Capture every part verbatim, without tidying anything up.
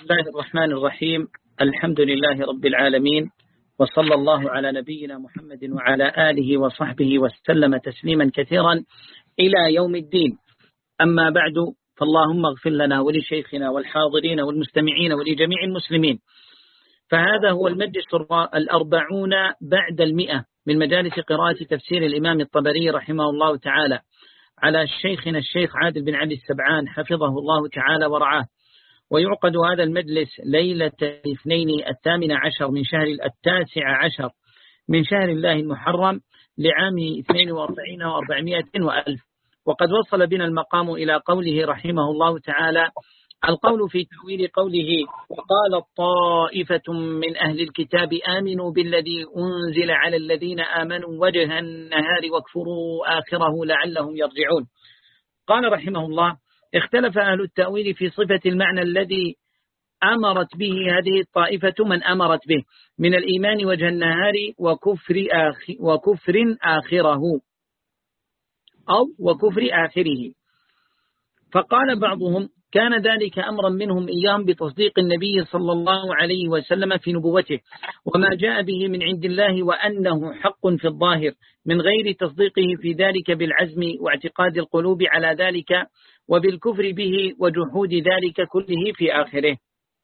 الله الرحمن الرحيم. الحمد لله رب العالمين، وصلى الله على نبينا محمد وعلى آله وصحبه وسلم تسليما كثيرا إلى يوم الدين. أما بعد، فاللهم اغفر لنا ولشيخنا والحاضرين والمستمعين ولجميع المسلمين. فهذا هو المجلس الأربعون بعد المئة من مجالس قراءة تفسير الإمام الطبري رحمه الله تعالى على شيخنا الشيخ عادل بن علي السبعان حفظه الله تعالى ورعاه. ويعقد هذا المجلس ليلة الاثنين الثامن عشر من شهر التاسع عشر من شهر الله المحرم لعام اثنين وأربعين وأربعمائة وألف. وقد وصل بنا المقام إلى قوله رحمه الله تعالى: القول في تأويل قوله: وقال طائفة من أهل الكتاب آمنوا بالذي أنزل على الذين آمنوا وجه النهار واكفروا آخره لعلهم يرجعون. قال رحمه الله: اختلف أهل التأويل في صفة المعنى الذي أمرت به هذه الطائفة من أمرت به من الإيمان وجه النهار وكفر, آخ وكفر آخره أو وكفر آخره. فقال بعضهم: كان ذلك أمرا منهم إياهم بتصديق النبي صلى الله عليه وسلم في نبوته وما جاء به من عند الله، وأنه حق في الظاهر من غير تصديقه في ذلك بالعزم واعتقاد القلوب على ذلك وبالكفر به وجحود ذلك كله في آخره.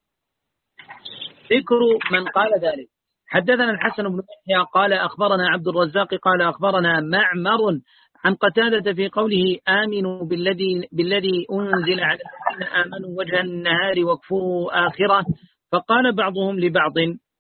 ذكر من قال ذلك: حدثنا الحسن بن يحيى قال أخبرنا عبد الرزاق قال أخبرنا معمر عن قتادة في قوله: آمنوا بالذي, بالذي أنزل على الذين آمنوا وجه النهار واكفروا آخره. فقال بعضهم لبعض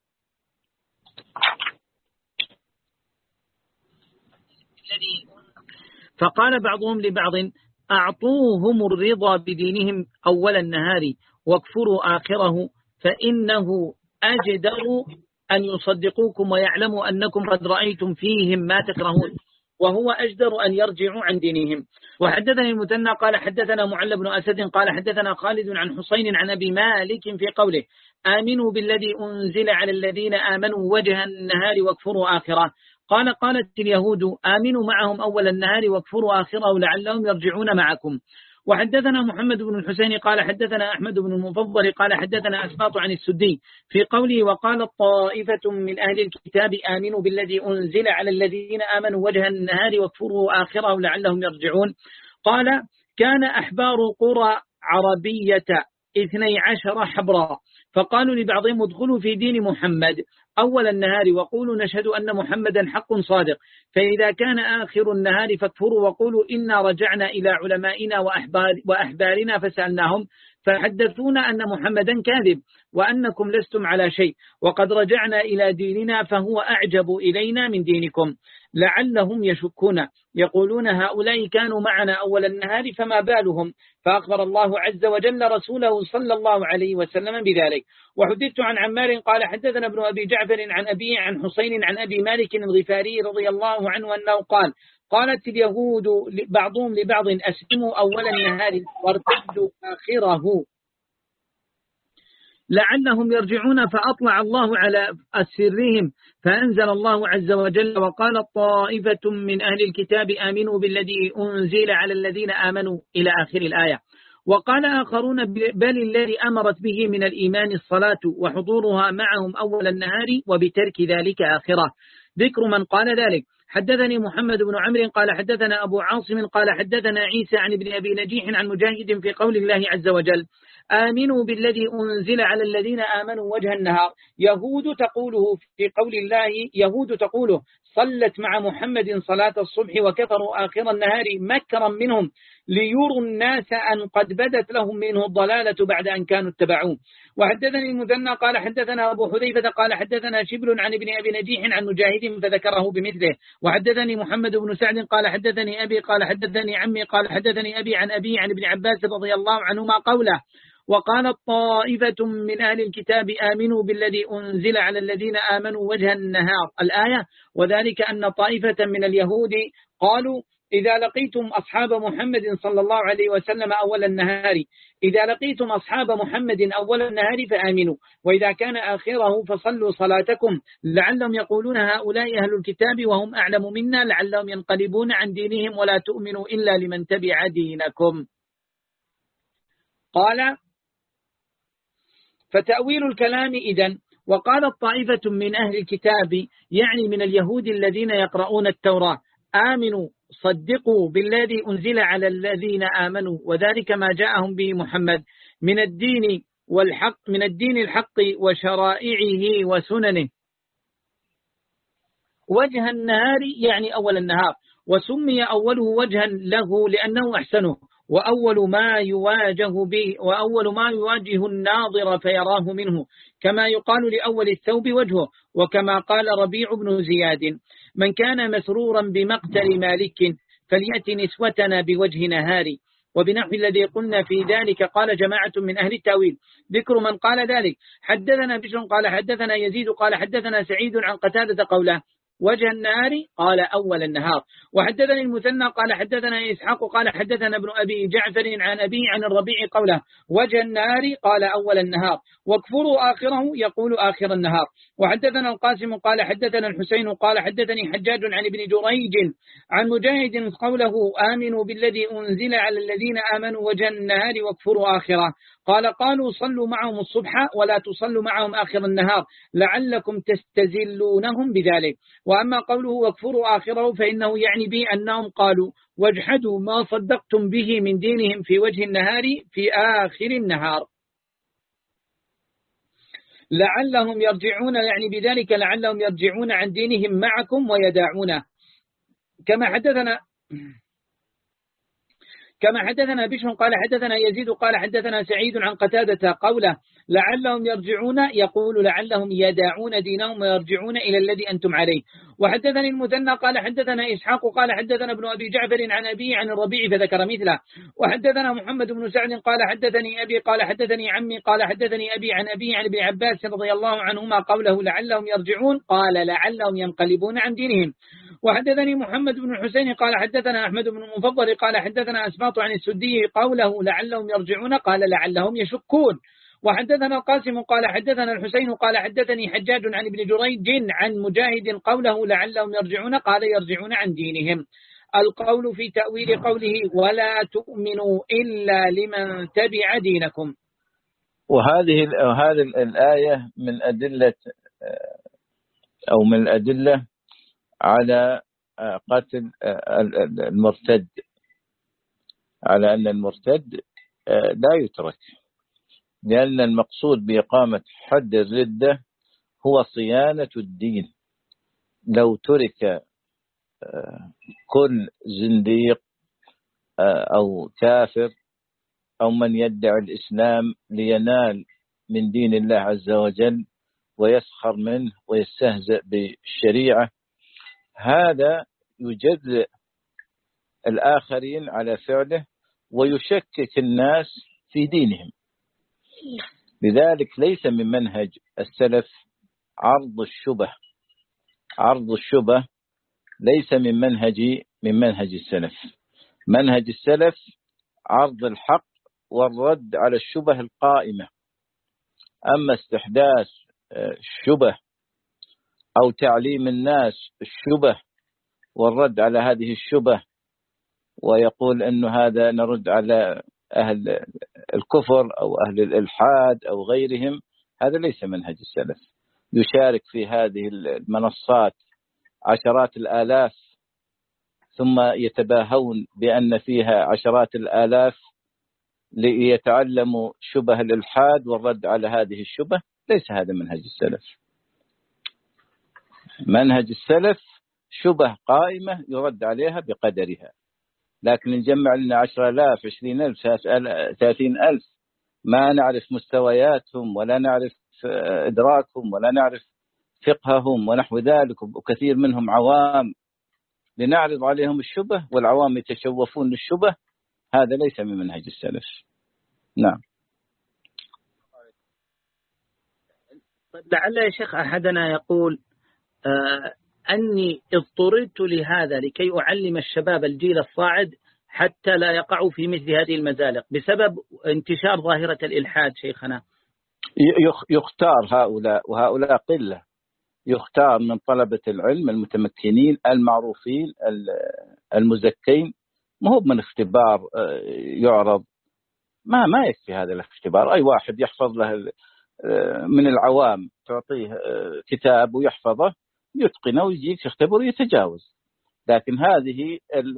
فقال بعضهم لبعض أعطوهم الرضا بدينهم أول النهار واكفروا آخره، فإنه أجدر أن يصدقوكم ويعلموا أنكم قد رأيتم فيهم ما تكرهون، وهو أجدر أن يرجعوا عن دينهم. وحدثني المثنى قال حدثنا معل بن أسد قال حدثنا خالد عن حسين عن أبي مالك في قوله: آمنوا بالذي أنزل على الذين آمنوا وجه النهار واكفروا آخره. قال: قالت اليهود: آمنوا معهم أول النهار واكفروا آخره لعلهم يرجعون معكم. وحدثنا محمد بن الحسين قال حدثنا أحمد بن المفضل قال حدثنا أسقاط عن السدي في قوله: وقال طائفة من أهل الكتاب آمنوا بالذي أنزل على الذين آمنوا وجه النهار واكفروا آخره لعلهم يرجعون. قال: كان أحبار قرى عربية اثني عشر حبرا، فقالوا لبعضهم: ادخلوا في دين محمد أول النهار وقولوا نشهد أن محمدا حق صادق، فإذا كان آخر النهار فاكفروا وقولوا إنا رجعنا إلى علمائنا وأحبار وأحبارنا فسألناهم فحدثونا أن محمدا كاذب وأنكم لستم على شيء، وقد رجعنا إلى ديننا فهو أعجب إلينا من دينكم، لعلهم يشكون يقولون: هؤلاء كانوا معنا أول النهار فما بالهم. فأخبر الله عز وجل رسوله صلى الله عليه وسلم بذلك. وحدثت عن عمار قال حدثنا ابن أبي جعفر عن أبيه عن حسين عن أبي مالك الغفاري رضي الله عنه أنه قال: قالت اليهود بعضهم لبعض: أسلموا أول النهار وارتدوا آخره لعلهم يرجعون. فأطلع الله على أسرهم فأنزل الله عز وجل: وقال طائفة من أهل الكتاب آمنوا بالذي أنزل على الذين آمنوا إلى آخر الآية. وقال آخرون: بل الذي أمرت به من الإيمان الصلاة وحضورها معهم أول النهار وبترك ذلك آخرة. ذكر من قال ذلك: حدثني محمد بن عمرو قال حدثنا أبو عاصم قال حدثنا عيسى عن ابن أبي نجيح عن مجاهد في قول الله عز وجل: آمنوا بالذي أنزل على الذين آمنوا وجه النهار. يهود تقوله في قول الله، يهود تقوله صلت مع محمد صلاة الصبح وكفروا آخر النهار مكرا منهم ليروا الناس أن قد بدت لهم منه الضلالة بعد أن كانوا اتبعوه. وحدثني المثنى قال حدثنا أبو حذيفة قال حدثنا شبل عن ابن أبي نجيح عن مجاهد فذكره بمثله. وحدثني محمد بن سعد قال حدثني أبي قال حدثني عمي قال حدثني أبي عن أبي عن ابن عباس رضي الله عنهما قوله: وقالت طائفة من أهل الكتاب آمنوا بالذي أنزل على الذين آمنوا وجه النهار الآية. وذلك أن طائفة من اليهود قالوا: إذا لقيتم أصحاب محمد صلى الله عليه وسلم أول النهار إذا لقيتم أصحاب محمد أول النهار فآمنوا، وإذا كان آخره فصلوا صلاتكم، لعلهم يقولون: هؤلاء أهل الكتاب وهم أعلم منا، لعلهم ينقلبون عن دينهم ولا تؤمنوا إلا لمن تبع دينكم. قال: فتأويل الكلام إذن. وقالت طائفة من أهل الكتاب يعني من اليهود الذين يقرؤون التوراة آمنوا صدقوا بالذي أنزل على الذين آمنوا وذلك ما جاءهم به محمد من الدين والحق من الدين الحق وشرائعه وسننه وجه النهار يعني أول النهار، وسمي أوله وجها له لأنه أحسنه، وأول ما يواجه به وأول ما يواجه الناظر فيراه منه، كما يقال لأول الثوب وجهه، وكما قال ربيع بن زياد من كان مسرورا بمقتل مالك فليأت نسوتنا بوجه نهاري. وبنحو الذي قلنا في ذلك قال جماعة من أهل التأويل. ذكر من قال ذلك: حدثنا بشر قال حدثنا يزيد قال حدثنا سعيد عن قتادة قوله وجه النهار قال أول النهار. وحدثني المثنى قال حدثنا إسحاق قال حدثنا ابن أبي جعفر عن أبي عن الربيع قوله وجه النهار قال أول النهار، واكفروا آخره يقول آخر النهار. وحدثنا القاسم قال حدثنا الحسين قال حدثني حجاج عن ابن جريج عن مجاهد قوله آمنوا بالذي أنزل على الذين آمنوا وجه النهار واكفروا آخره. قال قالوا صلوا معهم الصبح ولا تصلوا معهم آخر النهار لعلكم تستزلونهم بذلك. وأما قوله واكفروا آخره فإنه يعني به أنهم قالوا واجحدوا ما صدقتم به من دينهم في وجه النهار في آخر النهار لعلهم يرجعون، يعني بذلك لعلهم يرجعون عن دينهم معكم ويداعونه. كما حدثنا كما حدثنا بشر قال حدثنا يزيد قال حدثنا سعيد عن قتادة قوله لعلهم يرجعون يقول لعلهم يداعون دينهم ويرجعون إلى الذي أنتم عليه. وحدثني المثنى قال حدثنا إسحاق قال حدثنا ابن أبي جعفر عن أبي عن الربيع فذكر مثله. وحدثنا محمد بن سعد قال حدثني أبي قال حدثني عمي قال حدثني أبي عن أبي عن ابن عباس رضي الله عنهما قوله لعلهم يرجعون قال لعلهم ينقلبون عن دينهم. وحدثني محمد بن الحسين قال حدثنا أحمد بن المفضل قال حدثنا أسباط عن السدي قوله لعلهم يرجعون قال لعلهم يشكون. وحدثنا القاسم قال حدثنا الحسين قال حدثني حجاج عن ابن جريج عن مجاهد قوله لعلهم يرجعون قال يرجعون عن دينهم. القول في تأويل قوله ولا تؤمنوا إلا لمن تبع دينكم. وهذه هذه الآية من أدلة أو من الأدلة على قتل المرتد، على أن المرتد لا يترك، لأن المقصود بإقامة حد الردة هو صيانة الدين. لو ترك كل زنديق أو كافر أو من يدعي الإسلام لينال من دين الله عز وجل ويسخر منه ويستهزئ بالشريعة، هذا يجرئ الآخرين على فعله ويشكك الناس في دينهم. لذلك ليس من منهج السلف عرض الشبه، عرض الشبه ليس من منهج من منهج السلف. منهج السلف عرض الحق والرد على الشبه القائمة. أما استحداث الشبه أو تعليم الناس الشبه والرد على هذه الشبه ويقول أنه هذا نرد على أهل الكفر أو أهل الإلحاد أو غيرهم، هذا ليس منهج السلف. يشارك في هذه المنصات عشرات الآلاف ثم يتباهون بأن فيها عشرات الآلاف ليتعلموا شبه الإلحاد والرد على هذه الشبه. ليس هذا منهج السلف. منهج السلف شبه قائمة يرد عليها بقدرها، لكن نجمع لنا عشر آلاف عشرين ألف ثلاثين ألف ما نعرف مستوياتهم ولا نعرف إدراكهم ولا نعرف فقههم ونحو ذلك، وكثير منهم عوام لنعرض عليهم الشبه والعوام يتشوفون للشبه، هذا ليس من منهج السلف. نعم. لعل يا شيخ أحدنا يقول آه أني اضطررت لهذا لكي أعلم الشباب الجيل الصاعد حتى لا يقعوا في مثل هذه المزالق بسبب انتشار ظاهرة الإلحاد. شيخنا يختار هؤلاء، وهؤلاء قلة، يختار من طلبة العلم المتمكنين المعروفين المزكين، ما هو من اختبار يعرض، ما ما يكفي هذا الاختبار. أي واحد يحفظ له من العوام تعطيه كتاب ويحفظه يتقنه ويجيك يختبر ويتجاوز. لكن هذه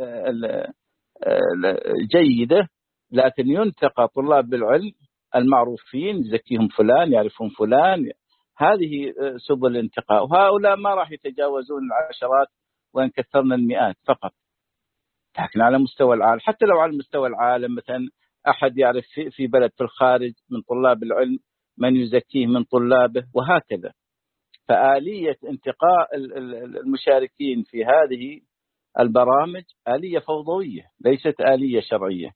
الجيدة، لكن ينتقى طلاب العلم المعروفين، يزكيهم فلان يعرفهم فلان، هذه سبل الانتقاء. وهؤلاء ما راح يتجاوزون العشرات وإن كثرنا المئات فقط. لكن على مستوى العالم، حتى لو على مستوى العالم مثلا أحد يعرف في بلد في الخارج من طلاب العلم من يزكيه من طلابه وهكذا. فآلية انتقاء المشاركين في هذه البرامج آلية فوضوية ليست آلية شرعية.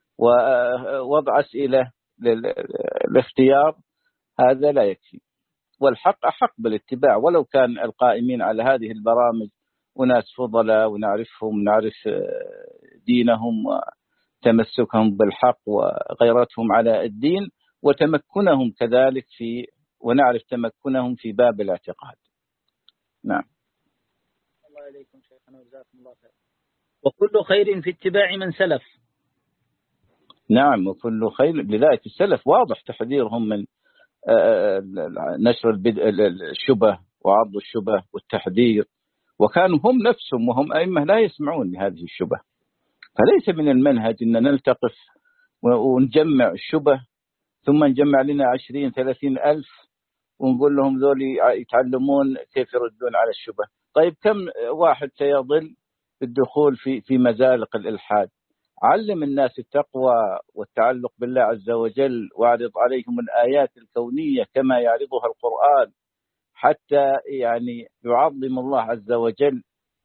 ووضع أسئلة للاختيار هذا لا يكفي، والحق أحق بالاتباع. ولو كان القائمين على هذه البرامج وناس فضلاء ونعرفهم، نعرف دينهم وتمسكهم بالحق وغيرتهم على الدين وتمكنهم كذلك في، ونعرف تمكنهم في باب الاعتقاد. نعم. الله عليكم شيخنا وجزاكم الله خير. وكل خير في اتباع من سلف. نعم، وكل خير. لذلك السلف واضح تحذيرهم من نشر الشبه وعرض الشبه والتحذير، وكانوا هم نفسهم وهم أئمة لا يسمعون لهذه الشبه. فليس من المنهج أن نلتقف ونجمع الشبه ثم نجمع لنا عشرين ثلاثين ألف ونقول لهم ذولي يتعلمون كيف يردون على الشبه. طيب كم واحد سيضل بالدخول في في مزالق الإلحاد؟ علم الناس التقوى والتعلق بالله عز وجل، واعرض عليهم الآيات الكونية كما يعرضها القرآن، حتى يعني يعظم الله عز وجل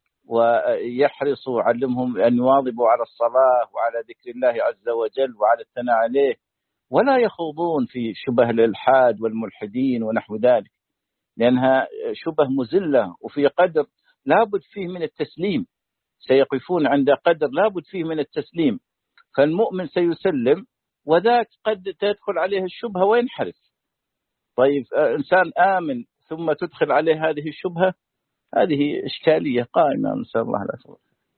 ويحرصوا، علمهم أن يواظبوا على الصلاة وعلى ذكر الله عز وجل وعلى الثناء عليه، ولا يخوضون في شبه الإلحاد والملحدين ونحو ذلك، لأنها شبه مزلة وفي قدر لابد فيه من التسليم. سيقفون عند قدر لابد فيه من التسليم، فالمؤمن سيسلم وذاك قد تدخل عليه الشبهة وينحرف. طيب إنسان آمن ثم تدخل عليه هذه الشبهة، هذه إشكالية قائمة، نسأل الله العافية.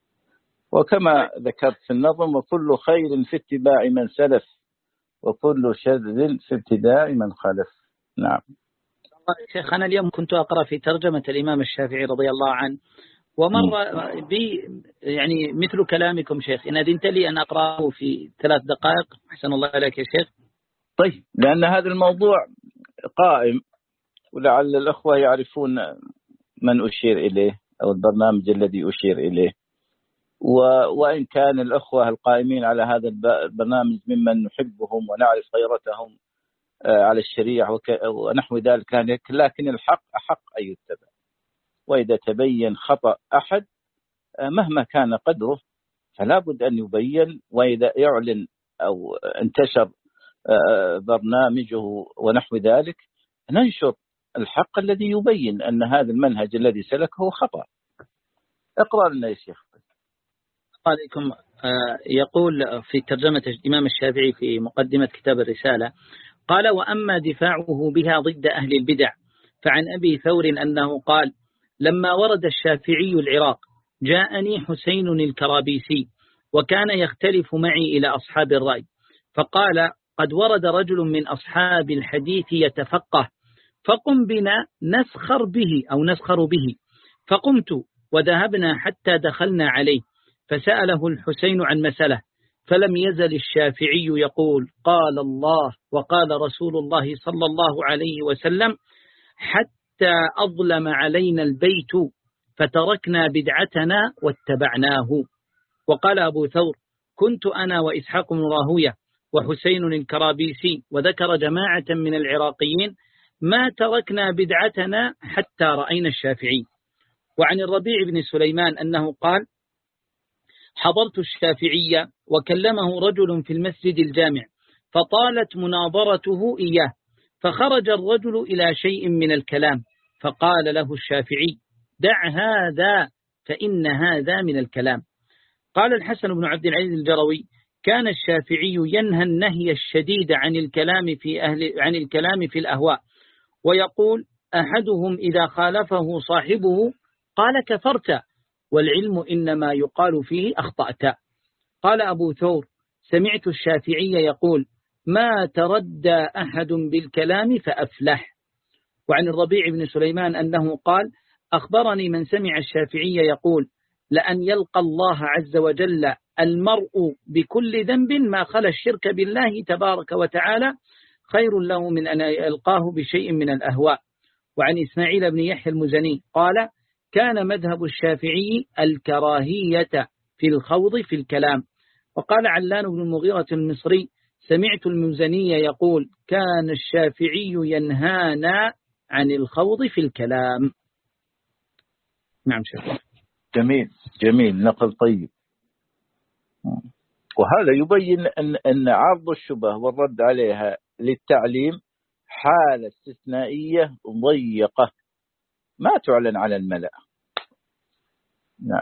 وكما ذكرت في النظم: وكل خير في اتباع من سلف وكل شر في ابتداء من خلف. نعم. شيخ أنا اليوم كنت أقرأ في ترجمة الإمام الشافعي رضي الله عنه، ومر بي يعني مثل كلامكم شيخ، إن أذنت لي أن أقرأه في ثلاث دقائق. أحسن الله عليك يا شيخ. طيب، لأن هذا الموضوع قائم ولعل الأخوة يعرفون من أشير إليه أو البرنامج الذي أشير إليه، وإن كان الأخوة القائمين على هذا البرنامج ممن نحبهم ونعرف غيرتهم على الشريعة ونحو ذلك، لكن الحق أحق أن يتبع. وإذا تبين خطأ أحد مهما كان قدره فلا بد أن يبين، وإذا يعلن أو انتشر برنامجه ونحو ذلك ننشر الحق الذي يبين أن هذا المنهج الذي سلكه خطأ. اقرأ لنا يا شيخ. عليكم. يقول في ترجمة الإمام الشافعي في مقدمة كتاب الرسالة، قال: وأما دفاعه بها ضد أهل البدع فعن أبي ثور أنه قال: لما ورد الشافعي العراق جاءني حسين الكرابيسي وكان يختلف معي إلى أصحاب الرأي، فقال: قد ورد رجل من أصحاب الحديث يتفقه، فقم بنا نسخر به أو نسخر به. فقمت وذهبنا حتى دخلنا عليه فسأله الحسين عن مسألة، فلم يزل الشافعي يقول: قال الله وقال رسول الله صلى الله عليه وسلم، حتى أظلم علينا البيت فتركنا بدعتنا واتبعناه. وقال أبو ثور: كنت أنا وإسحاق بن راهوية وحسين الكرابيسي وذكر جماعة من العراقيين ما تركنا بدعتنا حتى رأينا الشافعي. وعن الربيع بن سليمان أنه قال: حضرت الشافعية وكلمه رجل في المسجد الجامع فطالت مناظرته إياه، فخرج الرجل إلى شيء من الكلام فقال له الشافعي: دع هذا فإن هذا من الكلام. قال الحسن بن عبد العزيز الجروي: كان الشافعي ينهى النهي الشديد عن الكلام في أهل عن الكلام في الأهواء، ويقول: أحدهم إذا خالفه صاحبه قال كفرت، والعلم إنما يقال فيه أخطأت. قال أبو ثور: سمعت الشافعي يقول: ما تردى أحد بالكلام فأفلح. وعن الربيع بن سليمان أنه قال أخبرني من سمع الشافعي يقول لأن يلقى الله عز وجل المرء بكل ذنب ما خلا الشرك بالله تبارك وتعالى خير له من أن يلقاه بشيء من الأهواء. وعن إسماعيل بن يحيى المزني قال كان مذهب الشافعي الكراهية في الخوض في الكلام. وقال علان بن المغيرة المصري سمعت المزني يقول كان الشافعي ينهانا عن الخوض في الكلام. نعم شيخ. جميل جميل نقل طيب. وهذا يبين أن أن عرض الشبه والرد عليها للتعليم حالة استثنائية ضيقة ما تعلن على الملأ. نعم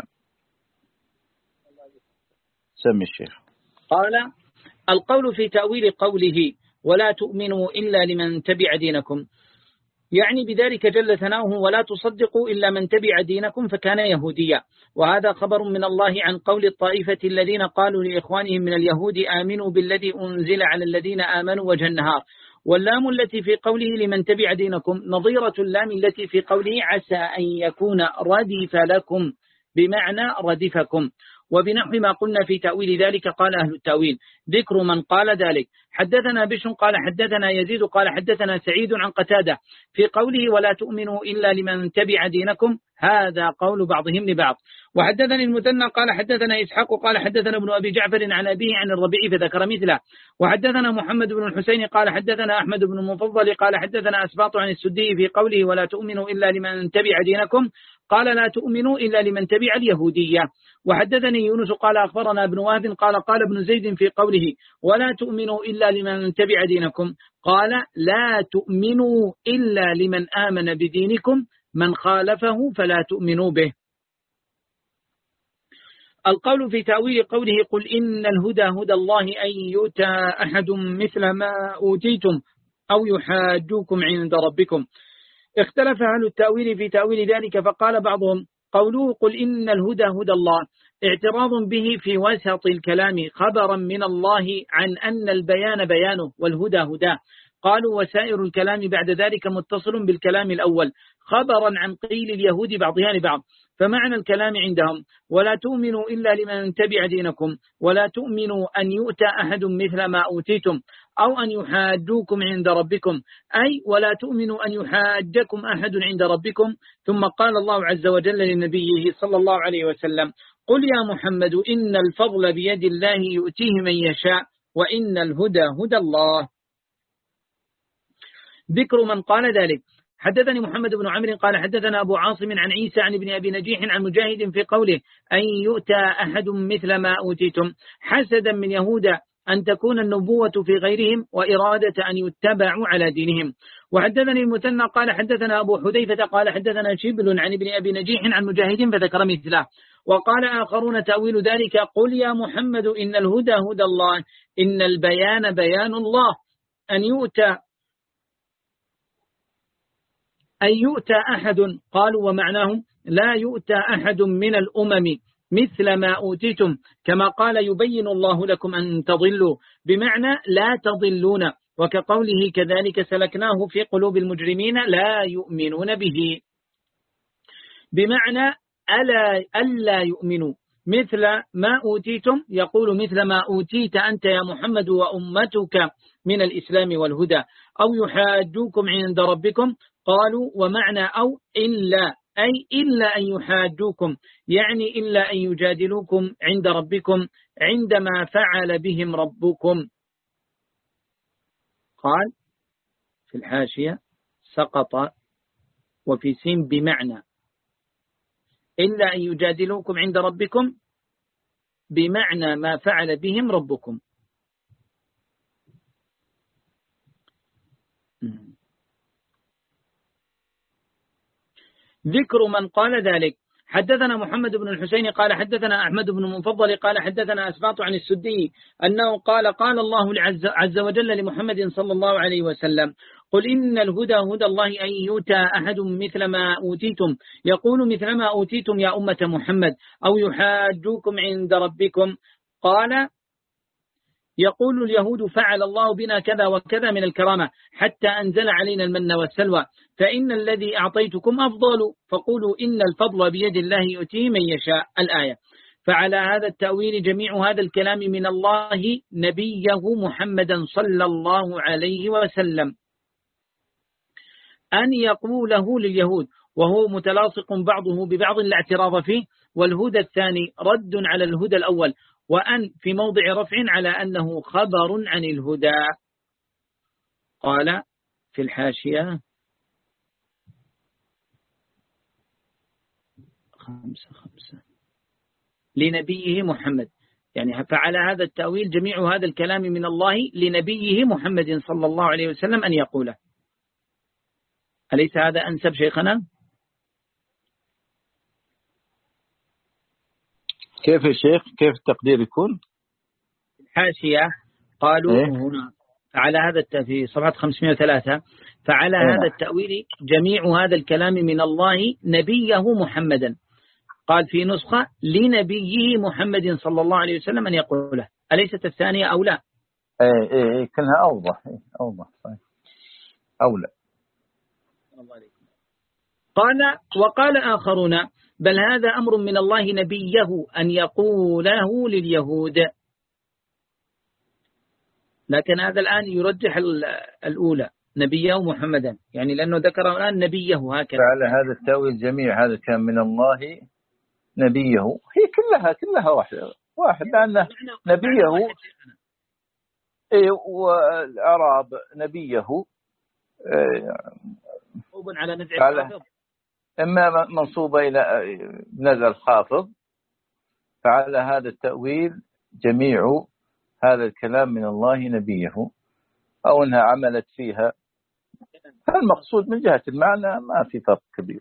سمي الشيخ. قال القول في تأويل قوله ولا تؤمنوا إلا لمن تبع دينكم يعني بذلك جل ثناؤه ولا تصدقوا إلا من تبع دينكم فكان يهوديا. وهذا خبر من الله عن قول الطائفة الذين قالوا لإخوانهم من اليهود آمنوا بالذي أنزل على الذين آمنوا وجه النهار. واللام التي في قوله لمن تبع دينكم نظيرة اللام التي في قوله عسى أن يكون ردف لكم بمعنى ردفكم. وبنحو ما قلنا في تأويل ذلك قال أهل التأويل ذكر من قال ذلك. حدثنا بشر قال حدثنا يزيد قال حدثنا سعيد عن قتادة في قوله ولا تؤمنوا إلا لمن تبع دينكم هذا قول بعضهم لبعض. وحدثني المثنى قال حدثنا إسحاق قال حدثنا ابن أبي جعفر عن أبيه عن الربيع فذكر مثله. وحدثنا محمد بن الحسين قال حدثنا أحمد بن المفضل قال حدثنا أسباط عن السدي في قوله ولا تؤمنوا إلا لمن تبع دينكم قال لا تؤمنوا إلا لمن تبع اليهودية. وحدثني يونس قال أخبرنا ابن وهب قال قال ابن زيد في قوله ولا تؤمنوا إلا لمن تبع دينكم قال لا تؤمنوا إلا لمن آمن بدينكم من خالفه فلا تؤمنوا به. القول في تأويل قوله قل إن الهدى هدى الله أن يؤتى أحد مثل ما أوتيتم أو يحاجوكم عند ربكم. اختلف أهل التأويل في تأويل ذلك فقال بعضهم قوله قل إن الهدى هدى الله اعتراض به في وسط الكلام خبرا من الله عن أن البيان بيانه والهدى هداه. قالوا وسائر الكلام بعد ذلك متصل بالكلام الأول خبرا عن قيل اليهود بعضها لبعض. فمعنى الكلام عندهم ولا تؤمنوا إلا لمن تبع دينكم ولا تؤمنوا أن يؤتى أحد مثل ما أوتيتم أو أن يحاجوكم عند ربكم أي ولا تؤمنوا أن يحاجكم أحد عند ربكم. ثم قال الله عز وجل لنبيه صلى الله عليه وسلم قل يا محمد إن الفضل بيد الله يؤتيه من يشاء وإن الهدى هدى الله. ذكر من قال ذلك. حدثني محمد بن عمرو قال حدثنا أبو عاصم عن عيسى عن ابن أبي نجيح عن مجاهد في قوله أن يؤتى أحد مثل ما أوتيتم حسدا من يهودا أن تكون النبوة في غيرهم وإرادة أن يتبعوا على دينهم. وحدثني المثنى قال حدثنا أبو حذيفة قال حدثنا شبل عن ابن أبي نجيح عن مجاهد فذكر مثله. وقال آخرون تأويل ذلك قل يا محمد إن الهدى هدى الله إن البيان بيان الله أن يؤتى أن يؤتى أحد. قالوا ومعناه لا يؤتى أحد من الأمم مثل ما أوتيتم كما قال يبين الله لكم أن تضلوا بمعنى لا تضلون. وكقوله كذلك سلكناه في قلوب المجرمين لا يؤمنون به بمعنى ألا, ألا يؤمنوا مثل ما أوتيتم يقول مثل ما أوتيت أنت يا محمد وأمتك من الإسلام والهدى أو يحاجوكم عند ربكم. قالوا ومعنى أو إلا أي إلا أن يحاجوكم يعني إلا أن يجادلوكم عند ربكم عندما فعل بهم ربكم. قال في الحاشية سقط وفي سين بمعنى إلا أن يجادلوكم عند ربكم بمعنى ما فعل بهم ربكم. ذكر من قال ذلك. حدثنا محمد بن الحسين قال حدثنا أحمد بن المفضل قال حدثنا أسباط عن السدي أنه قال قال الله عز وجل لمحمد صلى الله عليه وسلم قل إن الهدى هدى الله أن يؤتى أحد مثل ما أوتيتم يقول مثل ما أوتيتم يا أمة محمد أو يحاجوكم عند ربكم. قال يقول اليهود فعل الله بنا كذا وكذا من الكرامة حتى أنزل علينا المن والسلوى، فإن الذي أعطيتكم أفضل، فقولوا إن الفضل بيد الله يؤتيه من يشاء. الآية. فعلى هذا التأويل جميع هذا الكلام من الله نبيه محمدا صلى الله عليه وسلم أن يقوله لليهود، وهو متلاصق بعضه ببعض لا اعتراض فيه، والهدى الثاني رد على الهدى الأول، وأن في موضع رفع على أنه خبر عن الهدى. قال في الحاشية خمسة خمسة لنبيه محمد، يعني فعلى هذا التأويل جميع هذا الكلام من الله لنبيه محمد صلى الله عليه وسلم أن يقوله. أليس هذا أنسب شيخنا؟ كيف يا شيخ؟ كيف التقدير يكون؟ الحاشية قالوا إيه؟ هنا فعلى هذا في صفحة خمسمائة وثلاثة فعلى إيه؟ هذا التأويل جميع هذا الكلام من الله نبيه محمدا، قال في نسخة لنبيه محمد صلى الله عليه وسلم أن يقوله. أليست الثانية أو لا؟ إيه إيه إيه كلها أوضح. إيه أوضح صحيح. أولى. قال وقال آخرون بل هذا أمر من الله نبيه أن يقوله لليهود، لكن هذا الآن يرجح الأولى نبيه محمدا، يعني لأنه ذكر الآن نبيه هكذا. فعلى هذا التأويل جميع هذا كان من الله نبيه، هي كلها كلها واحدة واحد، لأن نبيه إيه والأعراب نبيه منصوب على نزع الخافض، إما منصوبة إلى نزع الخافض، فعلى هذا التأويل جميع هذا الكلام من الله نبيه، أو أنها عملت فيها المقصود من جهة المعنى ما في فرق كبير.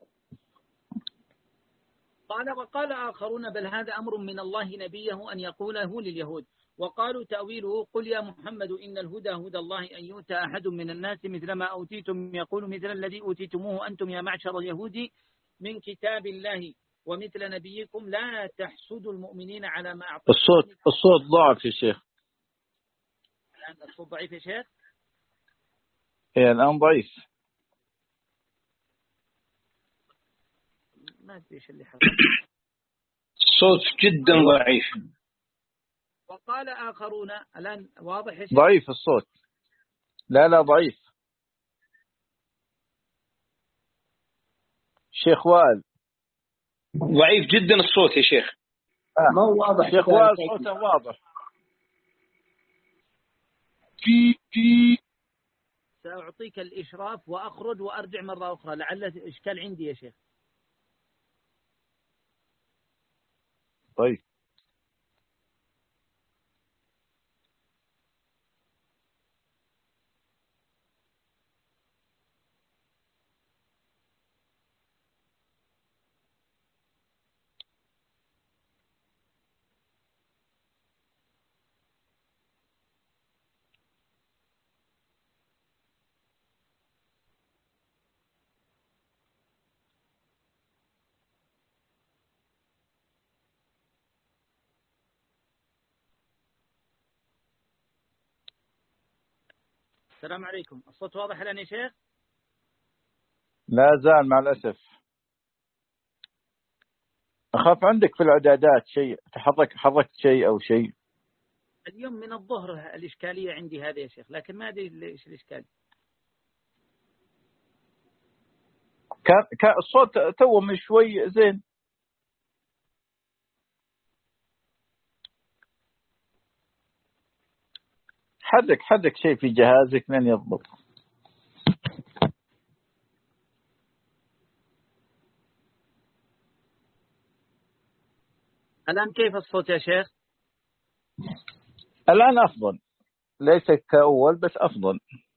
قال وقال آخرون بل هذا أمر من الله نبيه أن يقوله لليهود، وقالوا تأويله قل يا محمد إن الهدى هدى الله أن يؤتى أحد من الناس مثل ما أوتيتم، يقول مثل الذي أوتيتموه أنتم يا معشر اليهود من كتاب الله ومثل نبيكم لا تحسدوا المؤمنين على ما أعطوا. الصوت الصوت ضعف يا شيخ. الآن الصوت ضعيف يا شيخ؟ إيه الآن ضعيف. ما أدري إيش اللي حصل. الصوت جدا ضعيف. وقال آخرون الآن واضح يا شيخ؟ ضعيف الصوت. لا لا ضعيف. شيخ وائل ضعيف جدا الصوت يا شيخ. آه. ما هو واضح. شيخ وائل صوته واضح. سأعطيك الإشراف وأخرج وأرجع مرة أخرى لعل إشكال عندي يا شيخ. طيب السلام عليكم. الصوت واضح الآن يا شيخ؟ لا زال مع الأسف. أخاف عندك في الإعدادات شيء تحرك حركت شيء أو شيء. اليوم من الظهر الإشكالية عندي هذا يا شيخ، لكن ما أدري إيش الإشكال. كان كان الصوت تو من شوي زين. حرك حرك شيء في جهازك لين يضبط. الآن كيف الصوت يا شيخ؟ الآن أفضل، ليس كأول بس أفضل.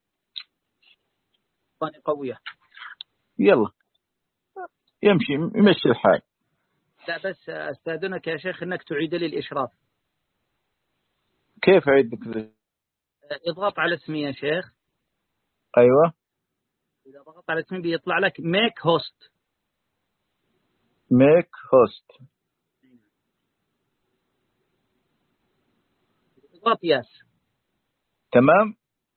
قوية. يلا يمشي يمشي الحال. لا بس أستاذنك يا شيخ أنك تعيد لي الإشراف. كيف أعيد لك؟ اضغط على اسمي يا شيخ. أيوة. إذا ضغطت على اسمي بيطلع لك make host. make host. ياس. تمام.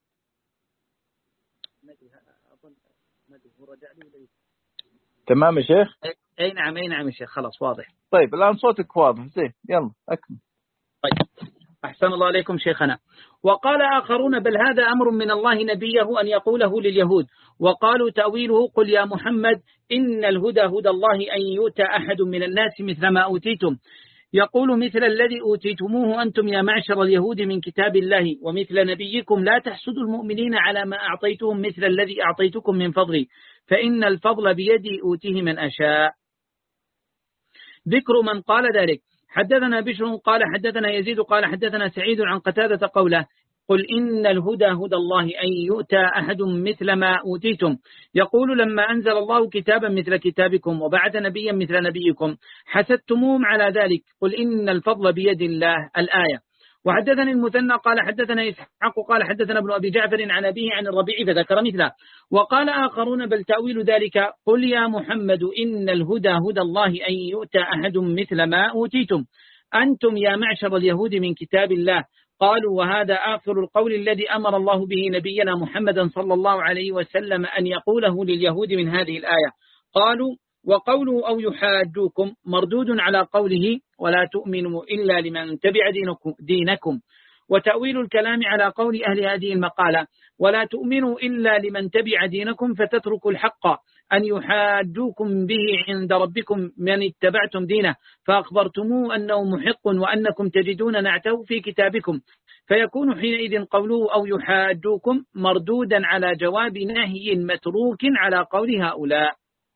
تمام يا شيخ. أي نعم أي نعم يا شيخ، خلاص واضح. طيب الآن صوتك واضح زين، يلا أكمل. طيب أحسن الله عليكم شيخنا. وقال آخرون بل هذا أمر من الله نبيه أن يقوله لليهود، وقالوا تأويله قل يا محمد إن الهدى هدى الله أن يؤتى أحد من الناس مثل ما أوتيتم، يقول مثل الذي أوتيتموه أنتم يا معشر اليهود من كتاب الله ومثل نبيكم لا تحسدوا المؤمنين على ما أعطيتهم مثل الذي أعطيتكم من فضلي فإن الفضل بيدي أوتيه من أشاء. ذكر من قال ذلك. حدثنا بشر قال حدثنا يزيد قال حدثنا سعيد عن قتادة قوله قل إن الهدى هدى الله أن يؤتى أحد مثل ما أوتيتم، يقول لما أنزل الله كتابا مثل كتابكم وبعث نبيا مثل نبيكم حسدتموهم على ذلك، قل إن الفضل بيد الله الآية. وحدثني المثنى قال حدثنا إسحاق قال حدثنا ابن أبي جعفر عن أبيه عن الربيع فذكر مثله. وقال آخرون بل تأويل ذلك قل يا محمد إن الهدى هدى الله أن يؤتى أحد مثل ما أوتيتم أنتم يا معشر اليهود من كتاب الله. قالوا وهذا آخر القول الذي أمر الله به نبينا محمدا صلى الله عليه وسلم أن يقوله لليهود من هذه الآية. قالوا وقوله أو يحاجوكم مردود على قوله ولا تؤمنوا إلا لمن تبع دينكم, دينكم. وتأويل الكلام على قول أهل هذه المقالة ولا تؤمنوا إلا لمن تبع دينكم فتتركوا الحق أن يحاجوكم به عند ربكم من اتبعتم دينه فأخبرتموه أنه محق وأنكم تجدون نعته في كتابكم، فيكون حينئذ قوله أو يحاجوكم مردودا على جواب نهي متروك على قول هؤلاء.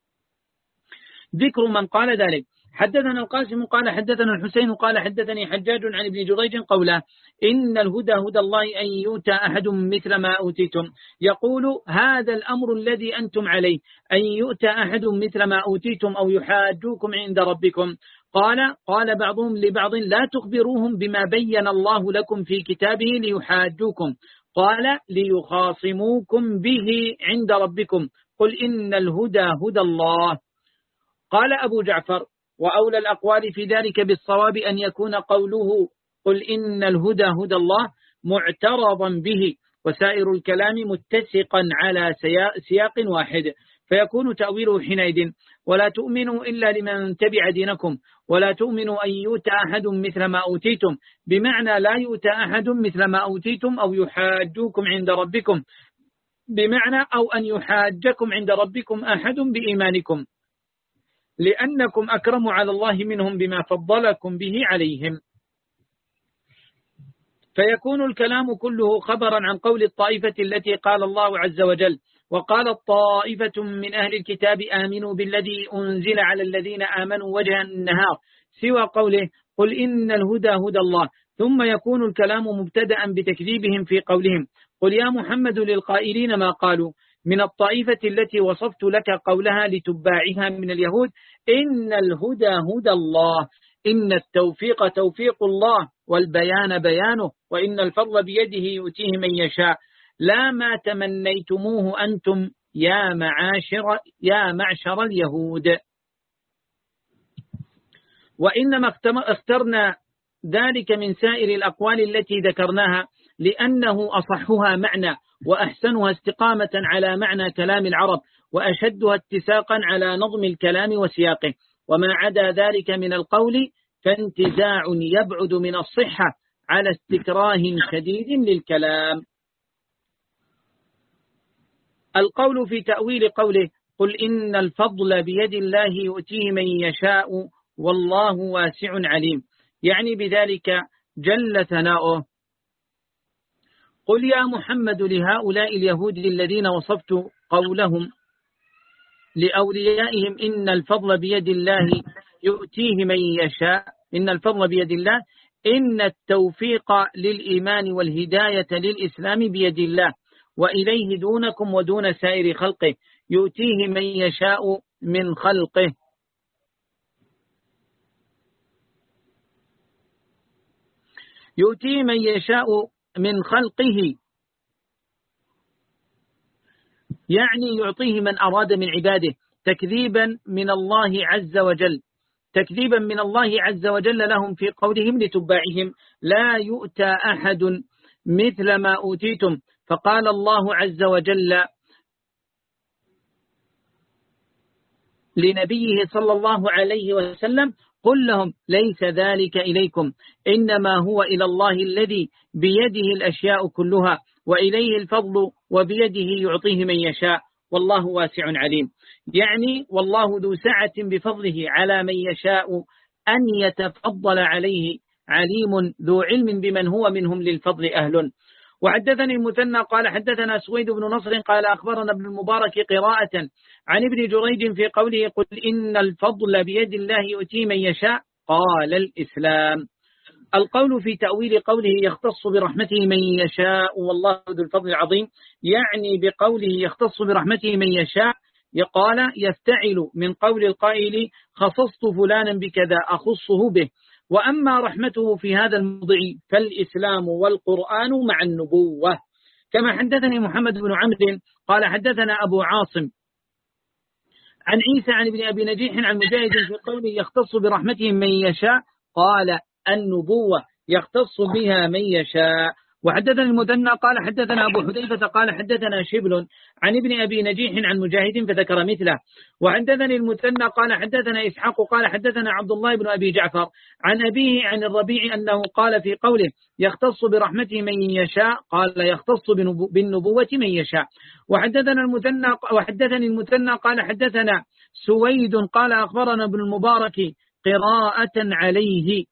ذكر من قال ذلك. حدثنا القاسم قال حدثنا الحسين قال حدثني حجاج عن ابن جريج قوله إن الهدى هدى الله أن يؤتى أحد مثل ما أوتيتم، يقول هذا الأمر الذي أنتم عليه أن يؤتى أحد مثل ما أوتيتم أو يحاجوكم عند ربكم. قال قال بعضهم لبعض لا تخبروهم بما بين الله لكم في كتابه ليحاجوكم، قال ليخاصموكم به عند ربكم، قل إن الهدى هدى الله. قال أبو جعفر وأولى الأقوال في ذلك بالصواب أن يكون قوله قل إن الهدى هدى الله معترضا به وسائر الكلام متسقا على سياق واحد، فيكون تأويله حينئذ ولا تؤمنوا إلا لمن تبع دينكم ولا تؤمنوا أن يؤتى أحد مثل ما أوتيتم، بمعنى لا يؤتى أحد مثل ما أوتيتم أو يحاجوكم عند ربكم، بمعنى أو أن يحاجكم عند ربكم أحد بإيمانكم لأنكم أكرم على الله منهم بما فضلكم به عليهم. فيكون الكلام كله خبرا عن قول الطائفة التي قال الله عز وجل وقال طائفة من أهل الكتاب آمنوا بالذي أنزل على الذين آمنوا وجه النهار سوى قوله قل إن الهدى هدى الله، ثم يكون الكلام مبتدأ بتكذيبهم في قولهم قل يا محمد للقائلين ما قالوا من الطائفة التي وصفت لك قولها لتباعها من اليهود إن الهدى هدى الله، إن التوفيق توفيق الله والبيان بيانه وإن الفضل بيده يؤتيه من يشاء لا ما تمنيتموه أنتم يا معاشر يا معشر اليهود. وإنما اخترنا ذلك من سائر الأقوال التي ذكرناها لأنه أصحها معنى وأحسنها استقامة على معنى كلام العرب وأشدها اتساقا على نظم الكلام وسياقه، وما عدا ذلك من القول فانتزاع يبعد من الصحة على استكراه شديد للكلام. القول في تأويل قوله قل إن الفضل بيد الله يؤتيه من يشاء والله واسع عليم، يعني بذلك جل ثناؤه قل يا محمد لهؤلاء اليهود الذين وصفت قولهم لأوليائهم إن الفضل بيد الله يؤتيه من يشاء، إن الفضل بيد الله، إن التوفيق للإيمان والهداية للإسلام بيد الله وإليه دونكم ودون سائر خلقه يؤتيه من يشاء من خلقه. يؤتيه من يشاء من خلقه يعني يعطيه من أراد من عباده تكذيبا من الله عز وجل تكذيبا من الله عز وجل لهم في قولهم لتباعهم لا يؤتى أحد مثل ما أوتيتم. فقال الله عز وجل لنبيه صلى الله عليه وسلم قل لهم ليس ذلك إليكم إنما هو إلى الله الذي بيده الأشياء كلها وإليه الفضل وبيده يعطيه من يشاء والله واسع عليم. يعني والله ذو سعة بفضله على من يشاء أن يتفضل عليه، عليم ذو علم بمن هو منهم للفضل أهل. وحدثني المثنى قال حدثنا سويد بن نصر قال أخبرنا ابن المبارك قراءة عن ابن جريج في قوله قل إن الفضل بيد الله يؤتي من يشاء قال الإسلام. القول في تأويل قوله يختص برحمته من يشاء والله ذو الفضل العظيم، يعني بقوله يختص برحمته من يشاء قال يفتعل من قول القائل خصصت فلانا بكذا أخصه به. وأما رحمته في هذا الموضع فالإسلام والقرآن مع النبوة. كما حدثني محمد بن عمرو قال حدثنا أبو عاصم عن عيسى عن ابن أبي نجيح عن مجاهد في قوله يختص برحمته من يشاء قال النبوة يختص بها من يشاء. وحدثنا المثنى قال حدثنا أبو حذيفة قال حدثنا شبل عن ابن أبي نجيح عن مجاهد فذكر مثله. وحدثني المثنى قال حدثنا إسحاق قال حدثنا عبد الله بن أبي جعفر عن أبيه عن الربيع أنه قال في قوله يختص برحمته من يشاء قال يختص بالنبوة من يشاء. وحدثنا المثنى وحدثني المثنى قال حدثنا سويد قال أخبرنا ابن المبارك قراءة عليه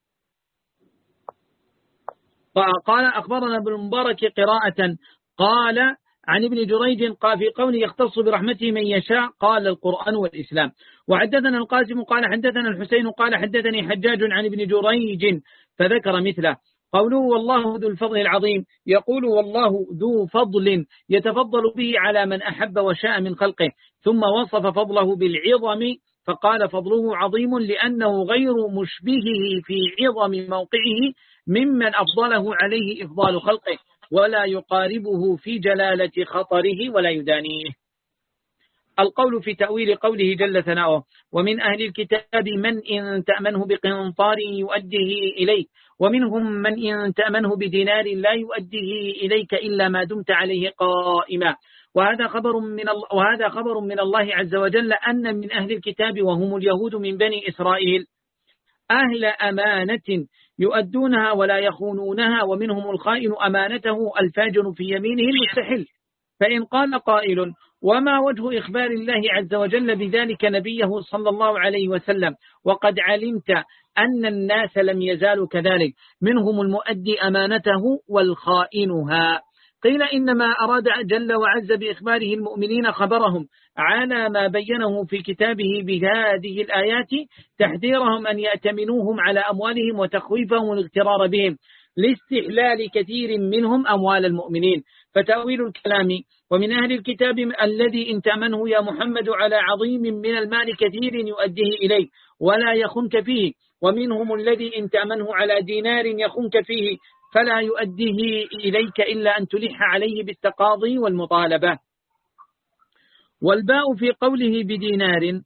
قال أخبرنا ابن المبارك قراءة قال عن ابن جريج قال في قوله يختص برحمته من يشاء قال القرآن والإسلام. وحدثنا القاسم قال حدثنا الحسين قال حدثني حجاج عن ابن جريج فذكر مثله. قوله والله ذو الفضل العظيم يقول والله ذو فضل يتفضل به على من أحب وشاء من خلقه، ثم وصف فضله بالعظم فقال فضله عظيم لأنه غير مشبهه في عظم موقعه ممن أفضله عليه إفضال خلقه ولا يقاربه في جلالة خطره ولا يدانيه. القول في تأويل قوله جل ثناؤه ومن أهل الكتاب من إن تأمنه بقنطار يؤديه إليك ومنهم من إن تأمنه بدينار لا يؤديه إليك إلا ما دمت عليه قائما. وهذا خبر من الله وهذا خبر من الله عز وجل أن من أهل الكتاب وهم اليهود من بني إسرائيل أهل أمانة يؤدونها ولا يخونونها، ومنهم الخائن أمانته الفاجر في يمينه المستحل. فإن قال قائل وما وجه إخبار الله عز وجل بذلك نبيه صلى الله عليه وسلم وقد علمت أن الناس لم يزالوا كذلك منهم المؤدي أمانته والخائنها؟ قيل إنما أراد جل وعز بإخباره المؤمنين خبرهم على ما بينه في كتابه بهذه الآيات تحذيرهم أن يأتمنوهم على أموالهم وتخويفهم والاغترار بهم لاستحلال كثير منهم أموال المؤمنين. فتأويل الكلام ومن أهل الكتاب الذي إن تأمنه يا محمد على عظيم من المال كثير يؤديه إليك ولا يخنك فيه، ومنهم الذي إن تأمنه على دينار يخنك فيه فلا يؤديه إليك إلا أن تلح عليه بالتقاضي والمطالبة. والباء في قوله بدينار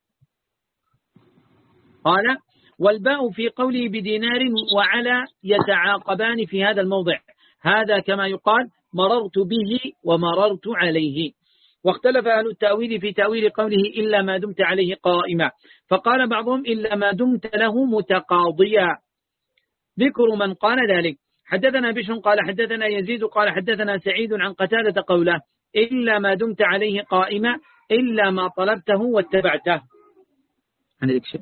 قال والباء في قوله بدينار وعلى يتعاقبان في هذا الموضع، هذا كما يقال مررت به ومررت عليه. واختلف أهل التأويل في تأويل قوله إلا ما دمت عليه قائما، فقال بعضهم إلا ما دمت له متقاضيا. ذكر من قال ذلك حدثنا بشر قال حدثنا يزيد قال حدثنا سعيد عن قتادة قوله إلا ما دمت عليه قائما إلا ما طلبته واتبعته. عندك شيء؟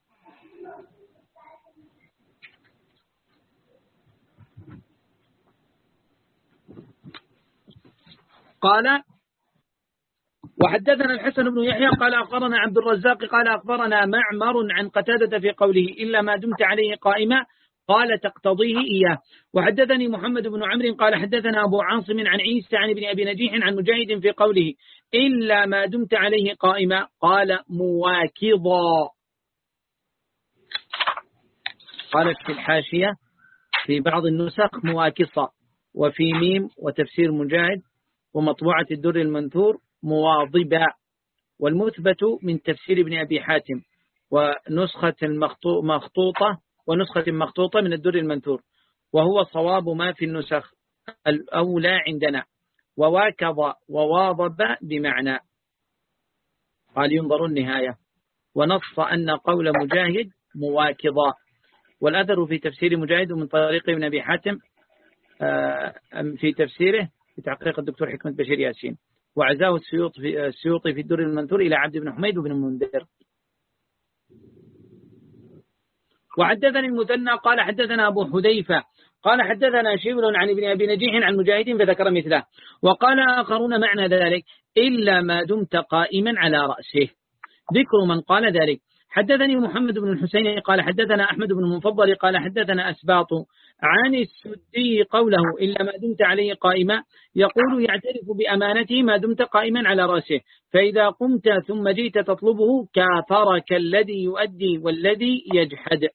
قال وحدثنا الحسن بن يحيى قال أخبرنا عبد الرزاق قال أخبرنا معمر عن قتادة في قوله إلا ما دمت عليه قائما قال تقتضيه إياه. وحدثني محمد بن عمرو قال حدثنا أبو عاصم عن عيسى عن ابن أبي نجيح عن مجاهد في قوله إلا ما دمت عليه قائما قال مواكضا. قالت في الحاشية في بعض النسخ مواكصة، وفي ميم وتفسير مجاهد ومطبوعة الدر المنثور مواظبا، والمثبت من تفسير ابن أبي حاتم ونسخة مخطوطة ونسخة مخطوطة من الدر المنثور، وهو صواب ما في النسخ الأولى عندنا. وواكظ وواظب بمعنى، قال ينظر النهاية، ونص أن قول مجاهد مواكظا. والأثر في تفسير مجاهد من طريق ابن أبي حاتم في تفسيره في تحقيق الدكتور حكمة بشير ياسين، وعزاه السيوطي في الدر المنثور إلى عبد بن حميد وابن المنذر. وحدثني المثنى قال حدثنا أبو حذيفة قال حدثنا شبل عن ابن أبي نجيح عن مجاهد فذكر مثله. وقال آخرون معنى ذلك إلا ما دمت قائما على رأسه، ذكر من قال ذلك. حدثني محمد بن الحسين قال حدثنا أحمد بن المفضل قال حدثنا أسباط عن السدي قوله إلا ما دمت عليه قائما، يقول يعترف بأمانته ما دمت قائما على رأسه، فإذا قمت ثم جئت تطلبه كافرك الذي يؤدي والذي يجحد.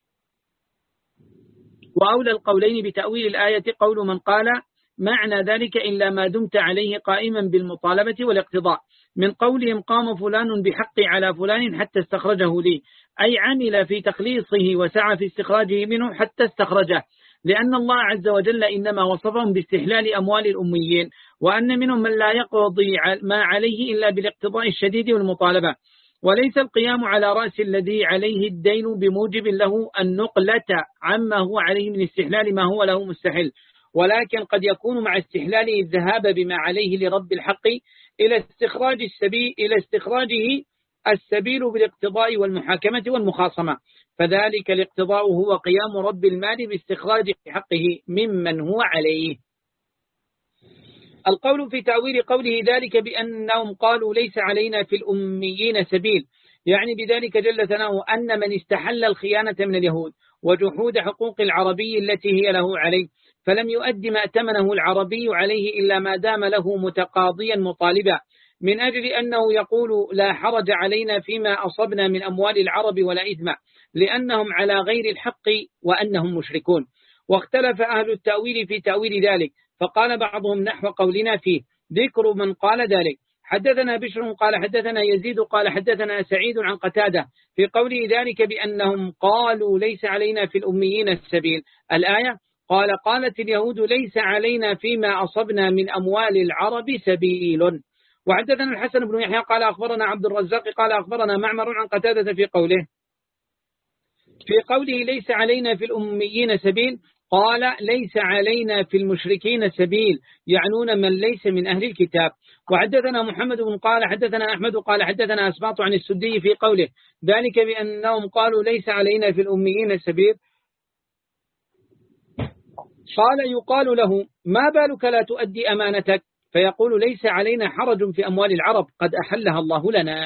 وأولى القولين بتأويل الآية قول من قال معنى ذلك إلا ما دمت عليه قائما بالمطالبة والاقتضاء، من قولهم قام فلان بحقي على فلان حتى استخرجه لي، أي عمل في تخليصه وسعى في استخراجه منه حتى استخرجه، لأن الله عز وجل إنما وصفهم باستحلال أموال الأميين، وأن منهم من لا يقضي ما عليه إلا بالاقتضاء الشديد والمطالبة، وليس القيام على رأس الذي عليه الدين بموجب له النقلة عما هو عليه من استحلال ما هو له مستحل، ولكن قد يكون مع استحلاله الذهاب بما عليه لرب الحق إلى استخراج السبيل إلى استخراجه السبيل بالاقتضاء والمحاكمة والمخاصمة، فذلك الاقتضاء هو قيام رب المال باستخراج حقه ممن هو عليه. القول في تأويل قوله ذلك بأنهم قالوا ليس علينا في الأميين سبيل، يعني بذلك جل ثناؤه أن من استحل الخيانة من اليهود وجحود حقوق العربي التي هي له عليه، فلم يؤدي ما أتمنه العربي عليه إلا ما دام له متقاضيا مطالبا، من أجل أنه يقول لا حرج علينا فيما أصبنا من أموال العرب ولا إثم، لأنهم على غير الحق وأنهم مشركون. واختلف أهل التأويل في تأويل ذلك، فقال بعضهم نحو قولنا فيه، ذكر من قال ذلك. حدثنا بشر قال حدثنا يزيد قال حدثنا سعيد عن قتادة في قوله ذلك بأنهم قالوا ليس علينا في الأميين السبيل الآية، قال قالت اليهود ليس علينا فيما أصبنا من أموال العرب سبيل. وحدثنا الحسن بن يحيى قال أخبرنا عبد الرزاق قال أخبرنا معمر عن قتادة في قوله في قوله ليس علينا في الأميين سبيل، قال ليس علينا في المشركين سبيل، يعنون من ليس من أهل الكتاب. وحدثنا محمد بن قال حدثنا أحمد قال حدثنا أسباط عن السدي في قوله ذلك بأنهم قالوا ليس علينا في الأميين سبيل، قال يقال له ما بالك لا تؤدي أمانتك، فيقول ليس علينا حرج في أموال العرب قد أحلها الله لنا.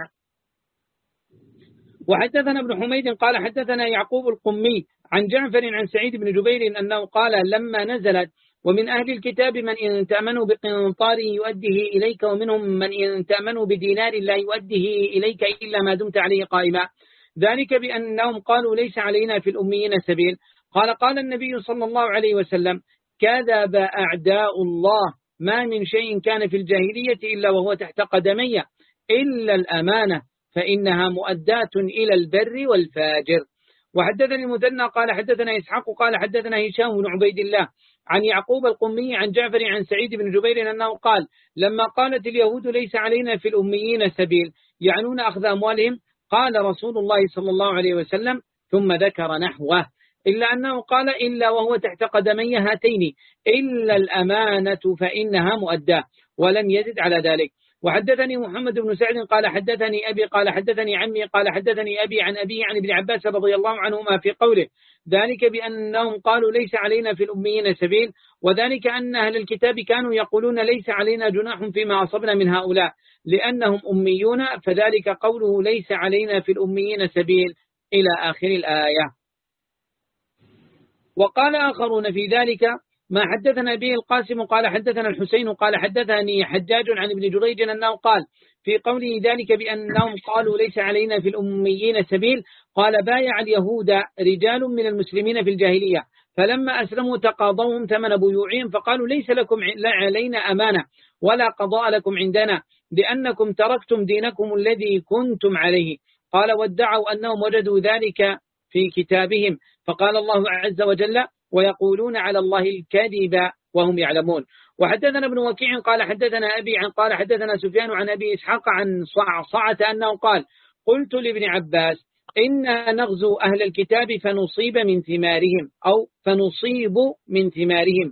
وحدثنا ابن حميد قال حدثنا يعقوب القمي عن جعفر عن سعيد بن جبير أنه قال لما نزلت ومن أهل الكتاب من إن تأمنوا بقنطار يؤديه إليك ومنهم من إن تأمنوا بدينار لا يؤديه إليك إلا ما دمت عليه قائما، ذلك بأنهم قالوا ليس علينا في الأميين سبيل، قال قال النبي صلى الله عليه وسلم كذب أعداء الله ما من شيء كان في الجاهلية إلا وهو تحت قدمي إلا الأمانة فإنها مؤداة إلى البر والفاجر. وحدثني المثنى قال حدثنا إسحاق قال حدثنا هشام بن عبيد الله عن يعقوب القمي عن جعفر عن سعيد بن جبير أنه قال لما قالت اليهود ليس علينا في الأميين سبيل يعنون أخذ أموالهم، قال رسول الله صلى الله عليه وسلم ثم ذكر نحوه إلا أنه قال إلا وهو تحت قدمي هاتين إلا الأمانة فإنها مؤداة، ولم يزد على ذلك. وحدثني محمد بن سعد قال حدثني أبي قال حدثني عمي قال حدثني أبي عن أبي عن ابن عباس رضي الله عنهما في قوله ذلك بأنهم قالوا ليس علينا في الأميين سبيل، وذلك أن أهل الكتاب كانوا يقولون ليس علينا جناح فيما أصبنا من هؤلاء لأنهم أميون، فذلك قوله ليس علينا في الأميين سبيل إلى آخر الآية. وقال آخرون في ذلك ما حدثنا به القاسم قال حدثنا الحسين قال حدثني حجاج عن ابن جريج أنه قال في قوله ذلك بأنهم قالوا ليس علينا في الأميين سبيل، قال بايع اليهود رجال من المسلمين في الجاهلية فلما أسلموا تقاضوهم ثمن بيوعهم فقالوا ليس لكم علينا أمانة ولا قضاء لكم عندنا لأنكم تركتم دينكم الذي كنتم عليه، قال وادعوا أنهم وجدوا ذلك في كتابهم، فقال الله عز وجل ويقولون على الله الكذب وهم يعلمون. وحدثنا ابن وكيع قال حدثنا أبي عن قال حدثنا سفيان عن أبي إسحاق عن صعصعة أنه قال قلت لابن عباس إنا نغزو أهل الكتاب فنصيب من ثمارهم أو فنصيب من ثمارهم.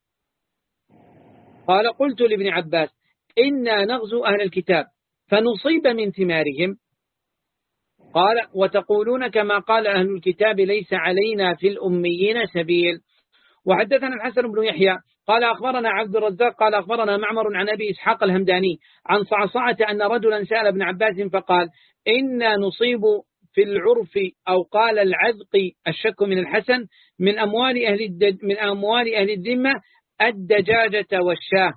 قال قلت لابن عباس إنا نغزو أهل الكتاب فنصيب من ثمارهم. قال وتقولون كما قال أهل الكتاب ليس علينا في الأميين سبيل. وحدثنا الحسن بن يحيى قال أخبرنا عبد الرزاق قال أخبرنا معمر عن أبي إسحاق الهمداني عن صعصعة أن رجلا سأل ابن عباس فقال إنا نصيب في العرف أو قال العذق الشك من الحسن من أموال أهل الدج من أموال أهل الذمة الدجاجة والشاه.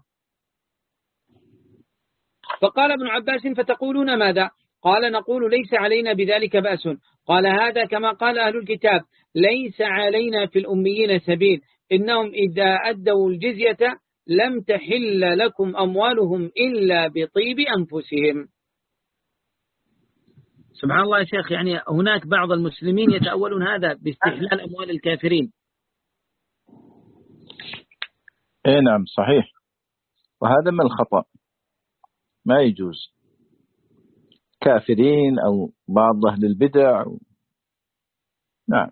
فقال ابن عباس فتقولون ماذا؟ قال نقول ليس علينا بذلك بأس. قال هذا كما قال أهل الكتاب ليس علينا في الأميين سبيل إنهم إذا أدوا الجزية لم تحل لكم أموالهم إلا بطيب أنفسهم. سبحان الله يا شيخ، يعني هناك بعض المسلمين يتأولون هذا باستحلال أموال الكافرين. اي نعم صحيح، وهذا من الخطأ، ما يجوز كافرين أو بعض أهل البدع. نعم.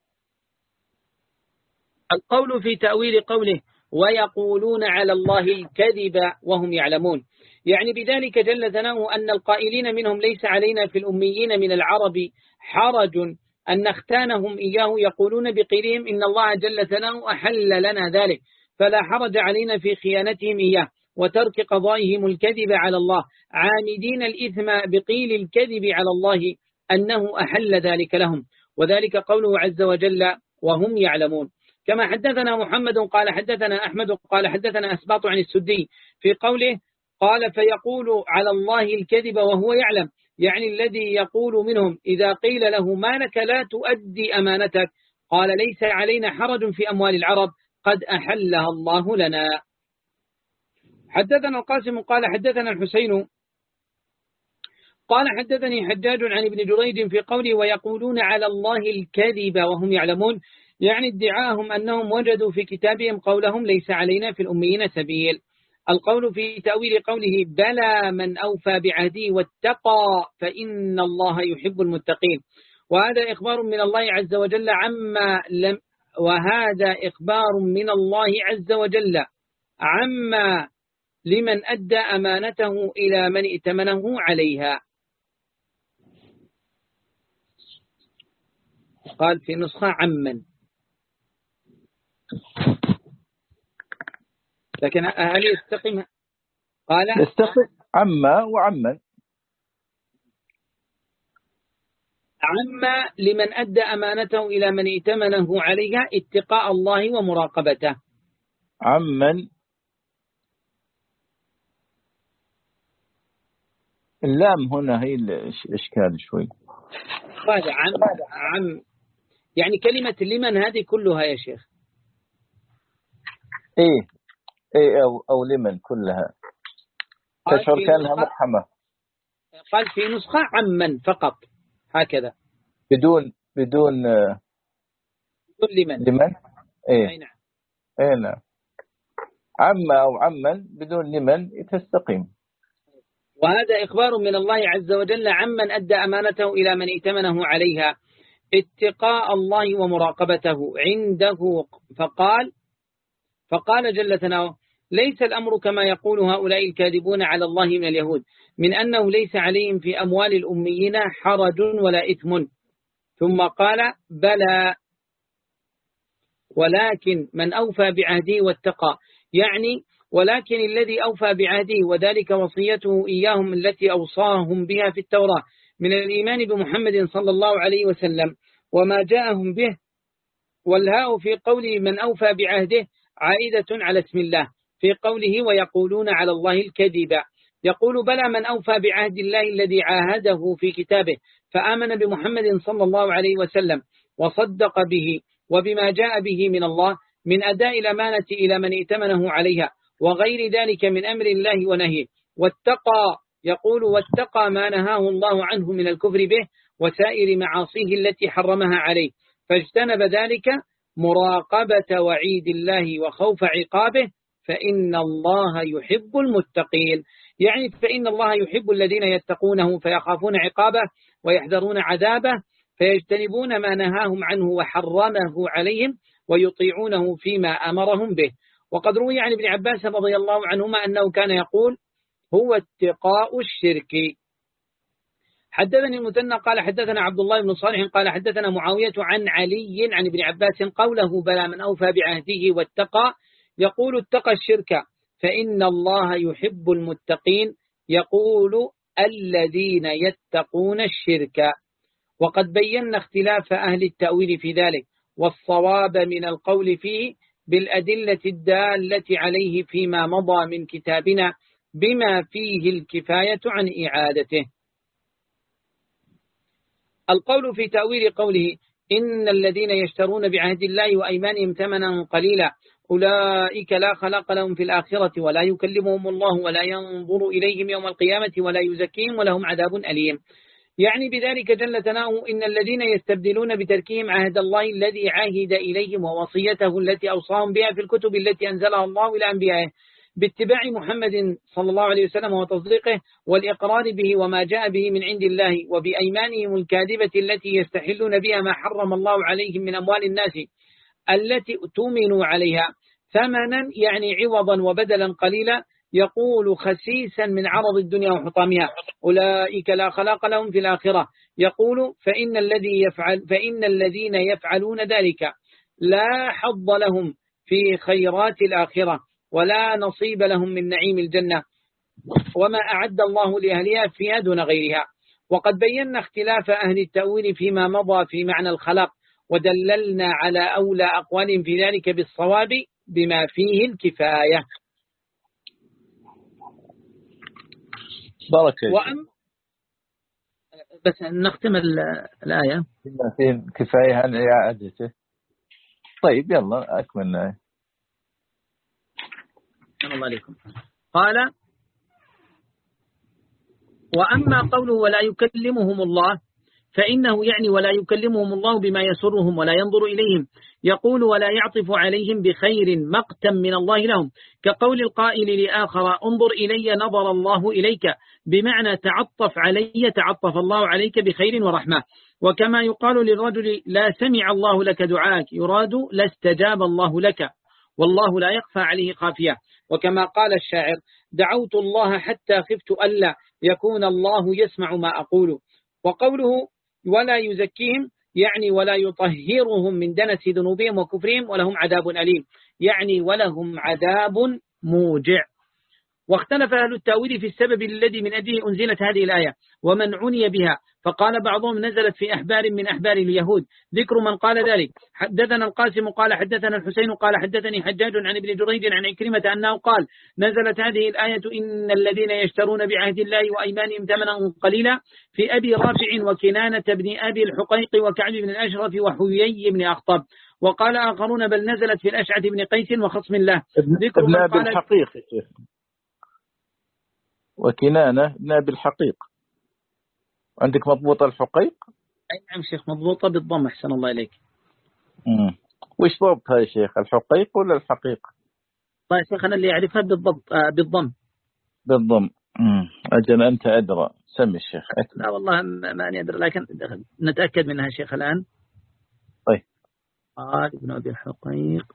القول في تأويل قوله ويقولون على الله الكذب وهم يعلمون، يعني بذلك جل ثناؤه أن القائلين منهم ليس علينا في الأميين من العرب حرج أن نختانهم إياه يقولون بقيلهم إن الله جل ثناؤه أحل لنا ذلك، فلا حرج علينا في خيانتهم إياه وترك قضائهم الكذب على الله، عامدين الإثم بقيل الكذب على الله أنه أحل ذلك لهم، وذلك قوله عز وجل وهم يعلمون. كما حدثنا محمد قال حدثنا أحمد قال حدثنا أسباط عن السدي في قوله قال فيقول على الله الكذب وهو يعلم، يعني الذي يقول منهم إذا قيل له ما لك لا تؤدي أمانتك قال ليس علينا حرج في أموال العرب قد أحلها الله لنا. حدثنا القاسم قال حدثنا الحسين قال حدثني حجاج عن ابن جريج في قوله ويقولون على الله الكذب وهم يعلمون، يعني ادعاهم أنهم وجدوا في كتابهم قولهم ليس علينا في الأميين سبيل. القول في تأويل قوله بلى من أوفى بعهده واتقى فإن الله يحب المتقين، وهذا إخبار من الله عز وجل عما لم وهذا إخبار من الله عز وجل عما لمن أدى أمانته إلى من ائتمنه عليها. قال في نسخة عمن، لكن هل يستقيم؟ قال يستقيم عما وعمن. عما لمن أدى أمانته إلى من ائتمنه عليها اتقاء الله ومراقبته. عمن اللام هنا هي الإشكال شوي. هذا عم عم يعني كلمة لمن هذه كلها يا شيخ. إيه إيه أو أو لمن كلها تشعر كأنها مفحمة. قال في نسخة عمن فقط هكذا بدون بدون بدون لمن لمن إيه أي نعم إيه نعم عما أو عمن بدون لمن تستقيم. وهذا إخبار من الله عز وجل عمن أدى أمانته إلى من ائتمنه عليها اتقاء الله ومراقبته عنده. فقال فقال جل ثناؤه ليس الأمر كما يقول هؤلاء الكاذبون على الله من اليهود من أنه ليس عليهم في أموال الأميين حرج ولا إثم. ثم قال بلى ولكن من أوفى بعهده واتقى، يعني ولكن الذي أوفى بعهده وذلك وصيته إياهم التي أوصاهم بها في التوراة من الإيمان بمحمد صلى الله عليه وسلم وما جاءهم به. والهاء في قوله من أوفى بعهده عائدة على اسم الله في قوله ويقولون على الله الكذب. يقول بلى من أوفى بعهد الله الذي عاهده في كتابه فآمن بمحمد صلى الله عليه وسلم وصدق به وبما جاء به من الله من أداء الأمانة إلى من ائتمنه عليها وغير ذلك من أمر الله ونهيه، واتقى يقول واتقى ما نهاه الله عنه من الكفر به وسائر معاصيه التي حرمها عليه، فاجتنب ذلك مراقبة وعيد الله وخوف عقابه، فإن الله يحب المتقين. يعني فإن الله يحب الذين يتقونه فيخافون عقابه ويحذرون عذابه، فيجتنبون ما نهاهم عنه وحرمه عليهم ويطيعونه فيما أمرهم به. وقد روي عن ابن عباس رضي الله عنهما أنه كان يقول هو اتقاء الشرك. حدثني المثنى قال حدثنا عبد الله بن صالح قال حدثنا معاوية عن علي عن ابن عباس قوله بلى من أوفى بعهده واتقى، يقول اتقى الشرك فإن الله يحب المتقين، يقول الذين يتقون الشرك. وقد بينا اختلاف أهل التأويل في ذلك، والصواب من القول فيه بالأدلة الدالة عليه فيما مضى من كتابنا بما فيه الكفاية عن إعادته. القول في تأويل قوله إن الذين يشترون بعهد الله وأيمانهم ثمنا قليلا أولئك لا خلاق لهم في الآخرة ولا يكلمهم الله ولا ينظر إليهم يوم القيامة ولا يزكيهم ولهم عذاب أليم. يعني بذلك جل ثناؤه إن الذين يستبدلون بتركهم عهد الله الذي عاهد إليهم ووصيته التي أوصاهم بها في الكتب التي أنزلها الله إلى أنبيائه باتباع محمد صلى الله عليه وسلم وتصديقه والإقرار به وما جاء به من عند الله، وبأيمانهم الكاذبة التي يستحلون بها ما حرم الله عليهم من أموال الناس التي اؤتمنوا عليها ثمنا يعني عوضا وبدلا قليلا، يقول خسيسا من عرض الدنيا وحطامها أولئك لا خلاق لهم في الآخرة، يقول فإن الذي يفعل فإن الذين يفعلون ذلك لا حظ لهم في خيرات الآخرة ولا نصيب لهم من نعيم الجنة وما أعد الله لأهلها فيها دون غيرها. وقد بينا اختلاف أهل التأويل فيما مضى في معنى الخلق، ودللنا على أولى أقوال في ذلك بالصواب بما فيه الكفاية. بارك وأم بس نختم الآية بما فيه الكفاية عن إعادته. طيب يلا أكملنا. الله عليكم. قال وأما قوله ولا يكلمهم الله فإنه يعني ولا يكلمهم الله بما يسرهم ولا ينظر إليهم، يقول ولا يعطف عليهم بخير مقتا من الله لهم، كقول القائل لآخر انظر إلي نظر الله إليك، بمعنى تعطف علي تعطف الله عليك بخير ورحمة. وكما يقال للرجل لا سمع الله لك دعاك، يراد لا استجاب الله لك والله لا يخفى عليه خافية. وكما قال الشاعر دعوت الله حتى خفت ألا يكون الله يسمع ما أقول. وقوله ولا يزكيهم يعني ولا يطهرهم من دنس ذنوبهم وكفرهم ولهم عذاب أليم، يعني ولهم عذاب موجع. واختلف أهل التأويل في السبب الذي من أجله أنزلت هذه الآية ومن عني بها، فقال بعضهم نزلت في أحبار من أحبار اليهود، ذكر من قال ذلك. حدثنا القاسم قال حدثنا الحسين قال حدثني حجاج عن ابن جريج عن عكرمة أنه قال نزلت هذه الآية إن الذين يشترون بعهد الله وأيمانهم ثمنا قليلا في أبي رافع وكنانة بن أبي الحقيق وكعب بن الأشرف وحيي بن أخطب. وقال آخرون بل نزلت في الأشعث بن قيس وخصم الله، ذكر ابن أبي الحقيق وكنانة ابن أبي الحقيق. عندك مضبوطة الحقيق؟ أي نعم شيخ مضبوطة بالضم أحسن الله إليك. امم وش ضبطها يا شيخ، الحقيق ولا الحقيق؟ طيب يا شيخ أنا اللي أعرفها بالضبط آه بالضم. بالضم. امم أجل أنت أدرى، سمي الشيخ. لا والله ما أنا أدري لكن نتأكد منها شيخ الآن. طيب قال ابن أبي الحقيق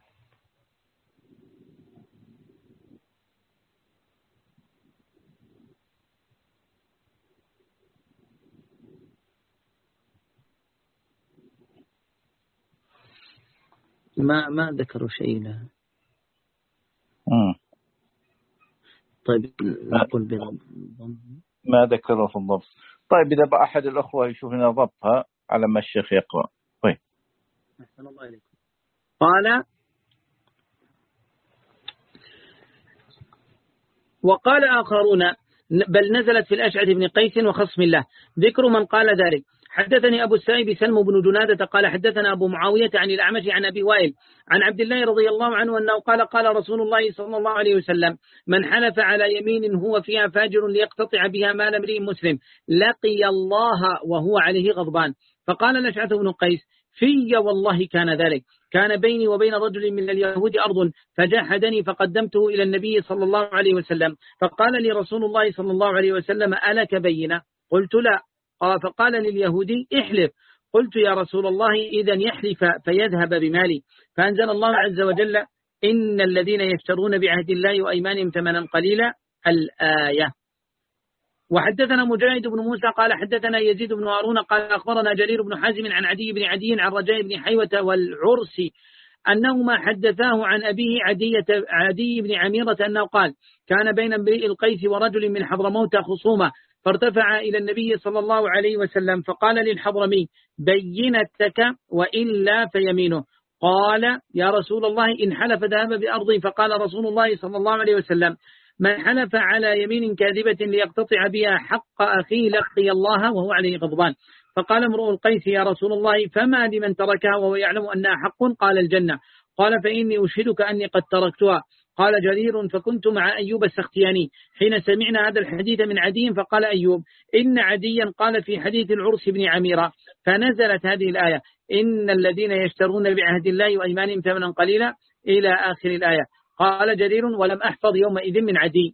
ما ما ذكروا شيء له. امم طيب نقول بالضم ما ذكروا في الضبط. طيب إذا بقى أحد الأخوة يشوف لنا ضبطها على ما الشيخ يقرأ. طيب أحسن الله إليكم. قال وقال آخرون بل نزلت في الأشعث بن قيس وخصم الله، ذكر من قال ذلك. حدثني أبو السائب سلم بن جنادة قال حدثنا أبو معاوية عن الأعمش عن أبي وائل عن عبد الله رضي الله عنه أنه قال قال رسول الله صلى الله عليه وسلم من حلف على يمين هو فيها فاجر ليقتطع بها مال امرئ مسلم لقي الله وهو عليه غضبان. فقال الأشعث بن قيس في والله كان ذلك، كان بيني وبين رجل من اليهود أرض فجاحدني فقدمته إلى النبي صلى الله عليه وسلم فقال لي رسول الله صلى الله عليه وسلم ألك بينة؟ قلت لا. فقال لليهودي احلف. قلت يا رسول الله إذن يحلف فيذهب بمالي. فأنزل الله عز وجل إن الذين يشترون بعهد الله وأيمانهم ثمنا قليلا الآية. وحدثنا مجاهد بن موسى قال حدثنا يزيد بن هارون قال أخبرنا جرير بن حازم عن عدي بن عدي عن رجاء بن حيوة والعرسي أنهما حدثاه عن أبيه عدية عدي بن عميرة أنه قال كان بين امرئ القيس ورجل من حضرموت خصومة فارتفع إلى النبي صلى الله عليه وسلم فقال للحضرمي بينتك وإلا فيمينه. قال يا رسول الله إن حلف ذهب بأرضي. فقال رسول الله صلى الله عليه وسلم من حلف على يمين كاذبة ليقتطع بها حق أخيه لقي الله وهو عليه غضبان. فقال امرؤ القيس يا رسول الله فما لمن تركها وهو يعلم أنها حق؟ قال الجنة. قال فإني أشهدك أني قد تركتها. قال جرير فكنت مع أيوب السختياني حين سمعنا هذا الحديث من عدي فقال أيوب إن عديا قال في حديث العرس بن عميرة فنزلت هذه الآية إن الذين يشترون بعهد الله وأيمانهم ثمنا قليلا إلى آخر الآية. قال جرير ولم أحفظ يومئذ من عدي.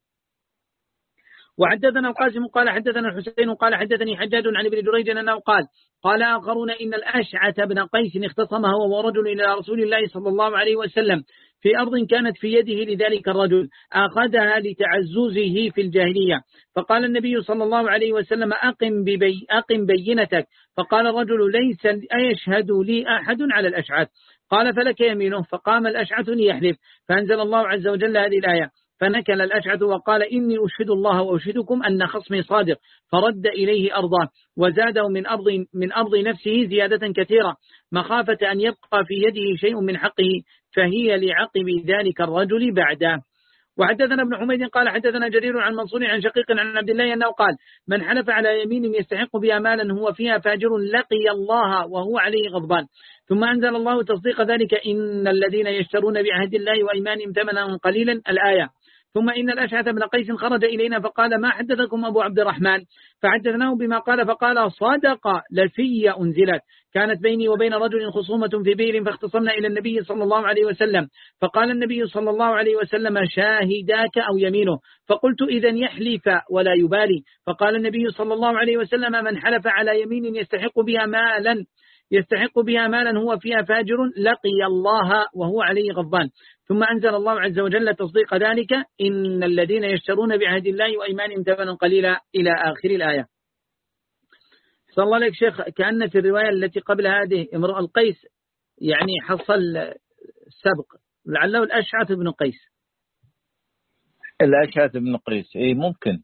وحدثنا القاسم قال حدثنا الحسين قال حدثني حجاج عن ابن جريج أنه قال قال آخرون إن الأشعث بن قيس اختصم هو ورجل إلى رسول الله صلى الله عليه وسلم في أرض كانت في يده لذلك الرجل أخذها لتعززه في الجاهلية. فقال النبي صلى الله عليه وسلم أقم, ببي أقم بينتك. فقال الرجل ليس أيشهد لي أحد على الأشعث. قال فلك يمينه. فقام الأشعث ليحلف فأنزل الله عز وجل هذه الآية فنكل الأشعث وقال إني أشهد الله وأشهدكم أن خصمي صادق. فرد إليه أرضه وزاده من أرض, من أرض نفسه زيادة كثيرة مخافة أن يبقى في يده شيء من حقه فهي لعقب ذلك الرجل بعده. وحدثنا ابن حميد قال حدثنا جرير عن منصور عن شقيق عن عبد الله أنه قال من حلف على يمين يستحق بها مالا هو فيها فاجر لقي الله وهو عليه غضبان. ثم أنزل الله تصديق ذلك إن الذين يشترون بعهد الله وأيمانهم ثمنا قليلا الآية. ثم إن الأشعث بن قيس خرج إلينا فقال ما حدثكم أبو عبد الرحمن؟ فحدثناه بما قال فقال صدق لفي أنزلت كانت بيني وبين رجل خصومة في بئر فاختصمنا إلى النبي صلى الله عليه وسلم فقال النبي صلى الله عليه وسلم شاهداك أو يمينه. فقلت إذن يحلف ولا يبالي. فقال النبي صلى الله عليه وسلم من حلف على يمين يستحق بها مالا يستحق بها مالا هو فيها فاجر لقي الله وهو عليه غضبان. ثم أنزل الله عز وجل تصديق ذلك إن الذين يشترون بعهد الله وأيمانهم ثمنا قليلا إلى آخر الآية. صلى الله عليك شيخ كأن في الرواية التي قبل هذه امرؤ القيس يعني حصل سبق لعله الأشعث بن قيس. الأشعث بن قيس إيه ممكن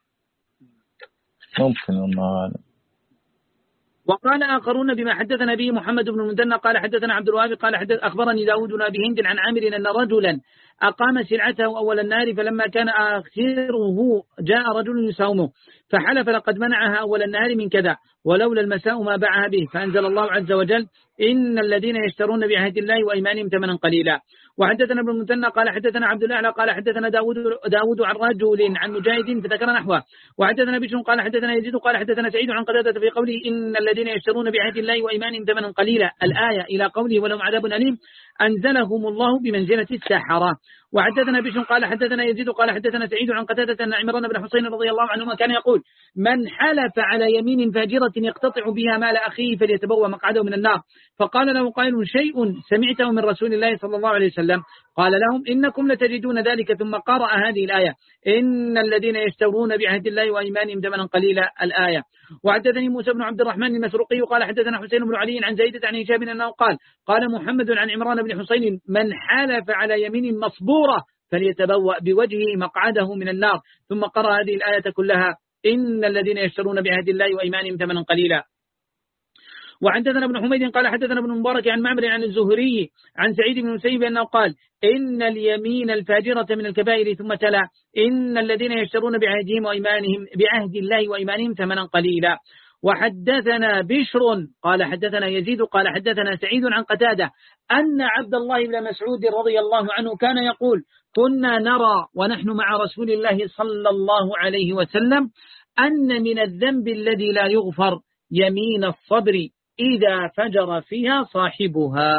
ممكن والله أعلم. وقال آخرون بما حدثنا به محمد بن المثنى قال حدثنا عبد الوهاب قال حدث أخبرني داود بن أبي هند عن عامر أن رجلا أقام سلعته أول النار فلما كان آخره جاء رجل يساومه فحلف لقد منعها أول النهار من كذا ولولا المساء ما باعها به. فأنزل الله عز وجل إن الذين يشترون بعهد الله وأيمانهم ثمنا قليلا. وحدثنا ابن المثنى قال حدثنا عبد الأعلى قال حدثنا داود, داود عن رجل عن مجاهد فذكر نحوه. وحدثنا بشر قال حدثنا يزيد قال حدثنا سعيد عن قتادة في قوله إن الذين يشترون بعهد الله وأيمانهم ثمنا قليلا الآية إلى قوله ولهم عذاب أليم أنزلهم الله بمنزلة السحرة. وحدثنا بشر قال حدثنا يزيد قال حدثنا سعيد عن قتادة أن عمران بن حسين رضي الله عنهما كان يقول من حلف على يمين فاجرة يقتطع بها مال أخيه فليتبوأ مقعده من النار. فقال له قائل شيء سمعته من رسول الله صلى الله عليه وسلم؟ قال لهم إنكم لتجدون ذلك ثم قرأ هذه الآية إن الذين يشترون بعهد الله وأيمانهم ثمنا قليلا الآية. وحدثني موسى بن عبد الرحمن المسروقي قال حدثنا حسين بن علي عن زيدة عن هشام أنه قال قال محمد عن عمران بن حسين من حلف على يمين مصبورة فليتبوأ بوجهه مقعده من النار. ثم قرأ هذه الآية كلها إن الذين يشترون بعهد الله وأيمانهم ثمنا قليلا. وحدثنا ابن حميد قال حدثنا ابن مبارك عن معمر عن الزهري عن سعيد بن مسيب أنه قال إن اليمين الفاجرة من الكبائر ثم تلا إن الذين يشترون بعهدهم وإيمانهم بعهد الله وإيمانهم ثمنا قليلا. وحدثنا بشر قال حدثنا يزيد قال حدثنا سعيد عن قتادة أن عبد الله بن مسعود رضي الله عنه كان يقول كنا نرى ونحن مع رسول الله صلى الله عليه وسلم أن من الذنب الذي لا يغفر يمين الصبر إذا فجر فيها صاحبها.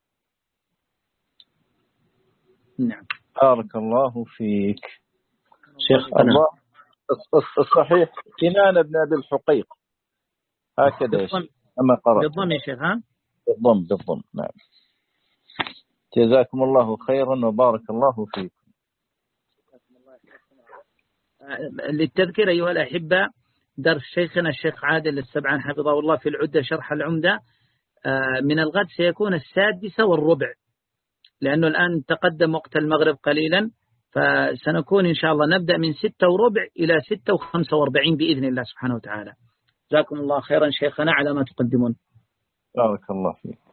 نعم. بارك الله فيك شيخ. الله الصحيح كنان بن أبي الحقيق هكذا أما قرأت بالضم يا شيخ. ها بالضم بالضم. نعم. جزاكم الله خيرا وبارك الله فيكم. للتذكير أيها الأحبة درس شيخنا الشيخ عادل السبعان حفظه الله في العدة شرح العمدة من الغد سيكون السادسة والربع، لأنه الآن تقدم وقت المغرب قليلا، فسنكون إن شاء الله نبدأ من ستة وربع إلى ستة وخمسة واربعين بإذن الله سبحانه وتعالى. جزاكم الله خيرا شيخنا على ما تقدمون. بارك الله فيك.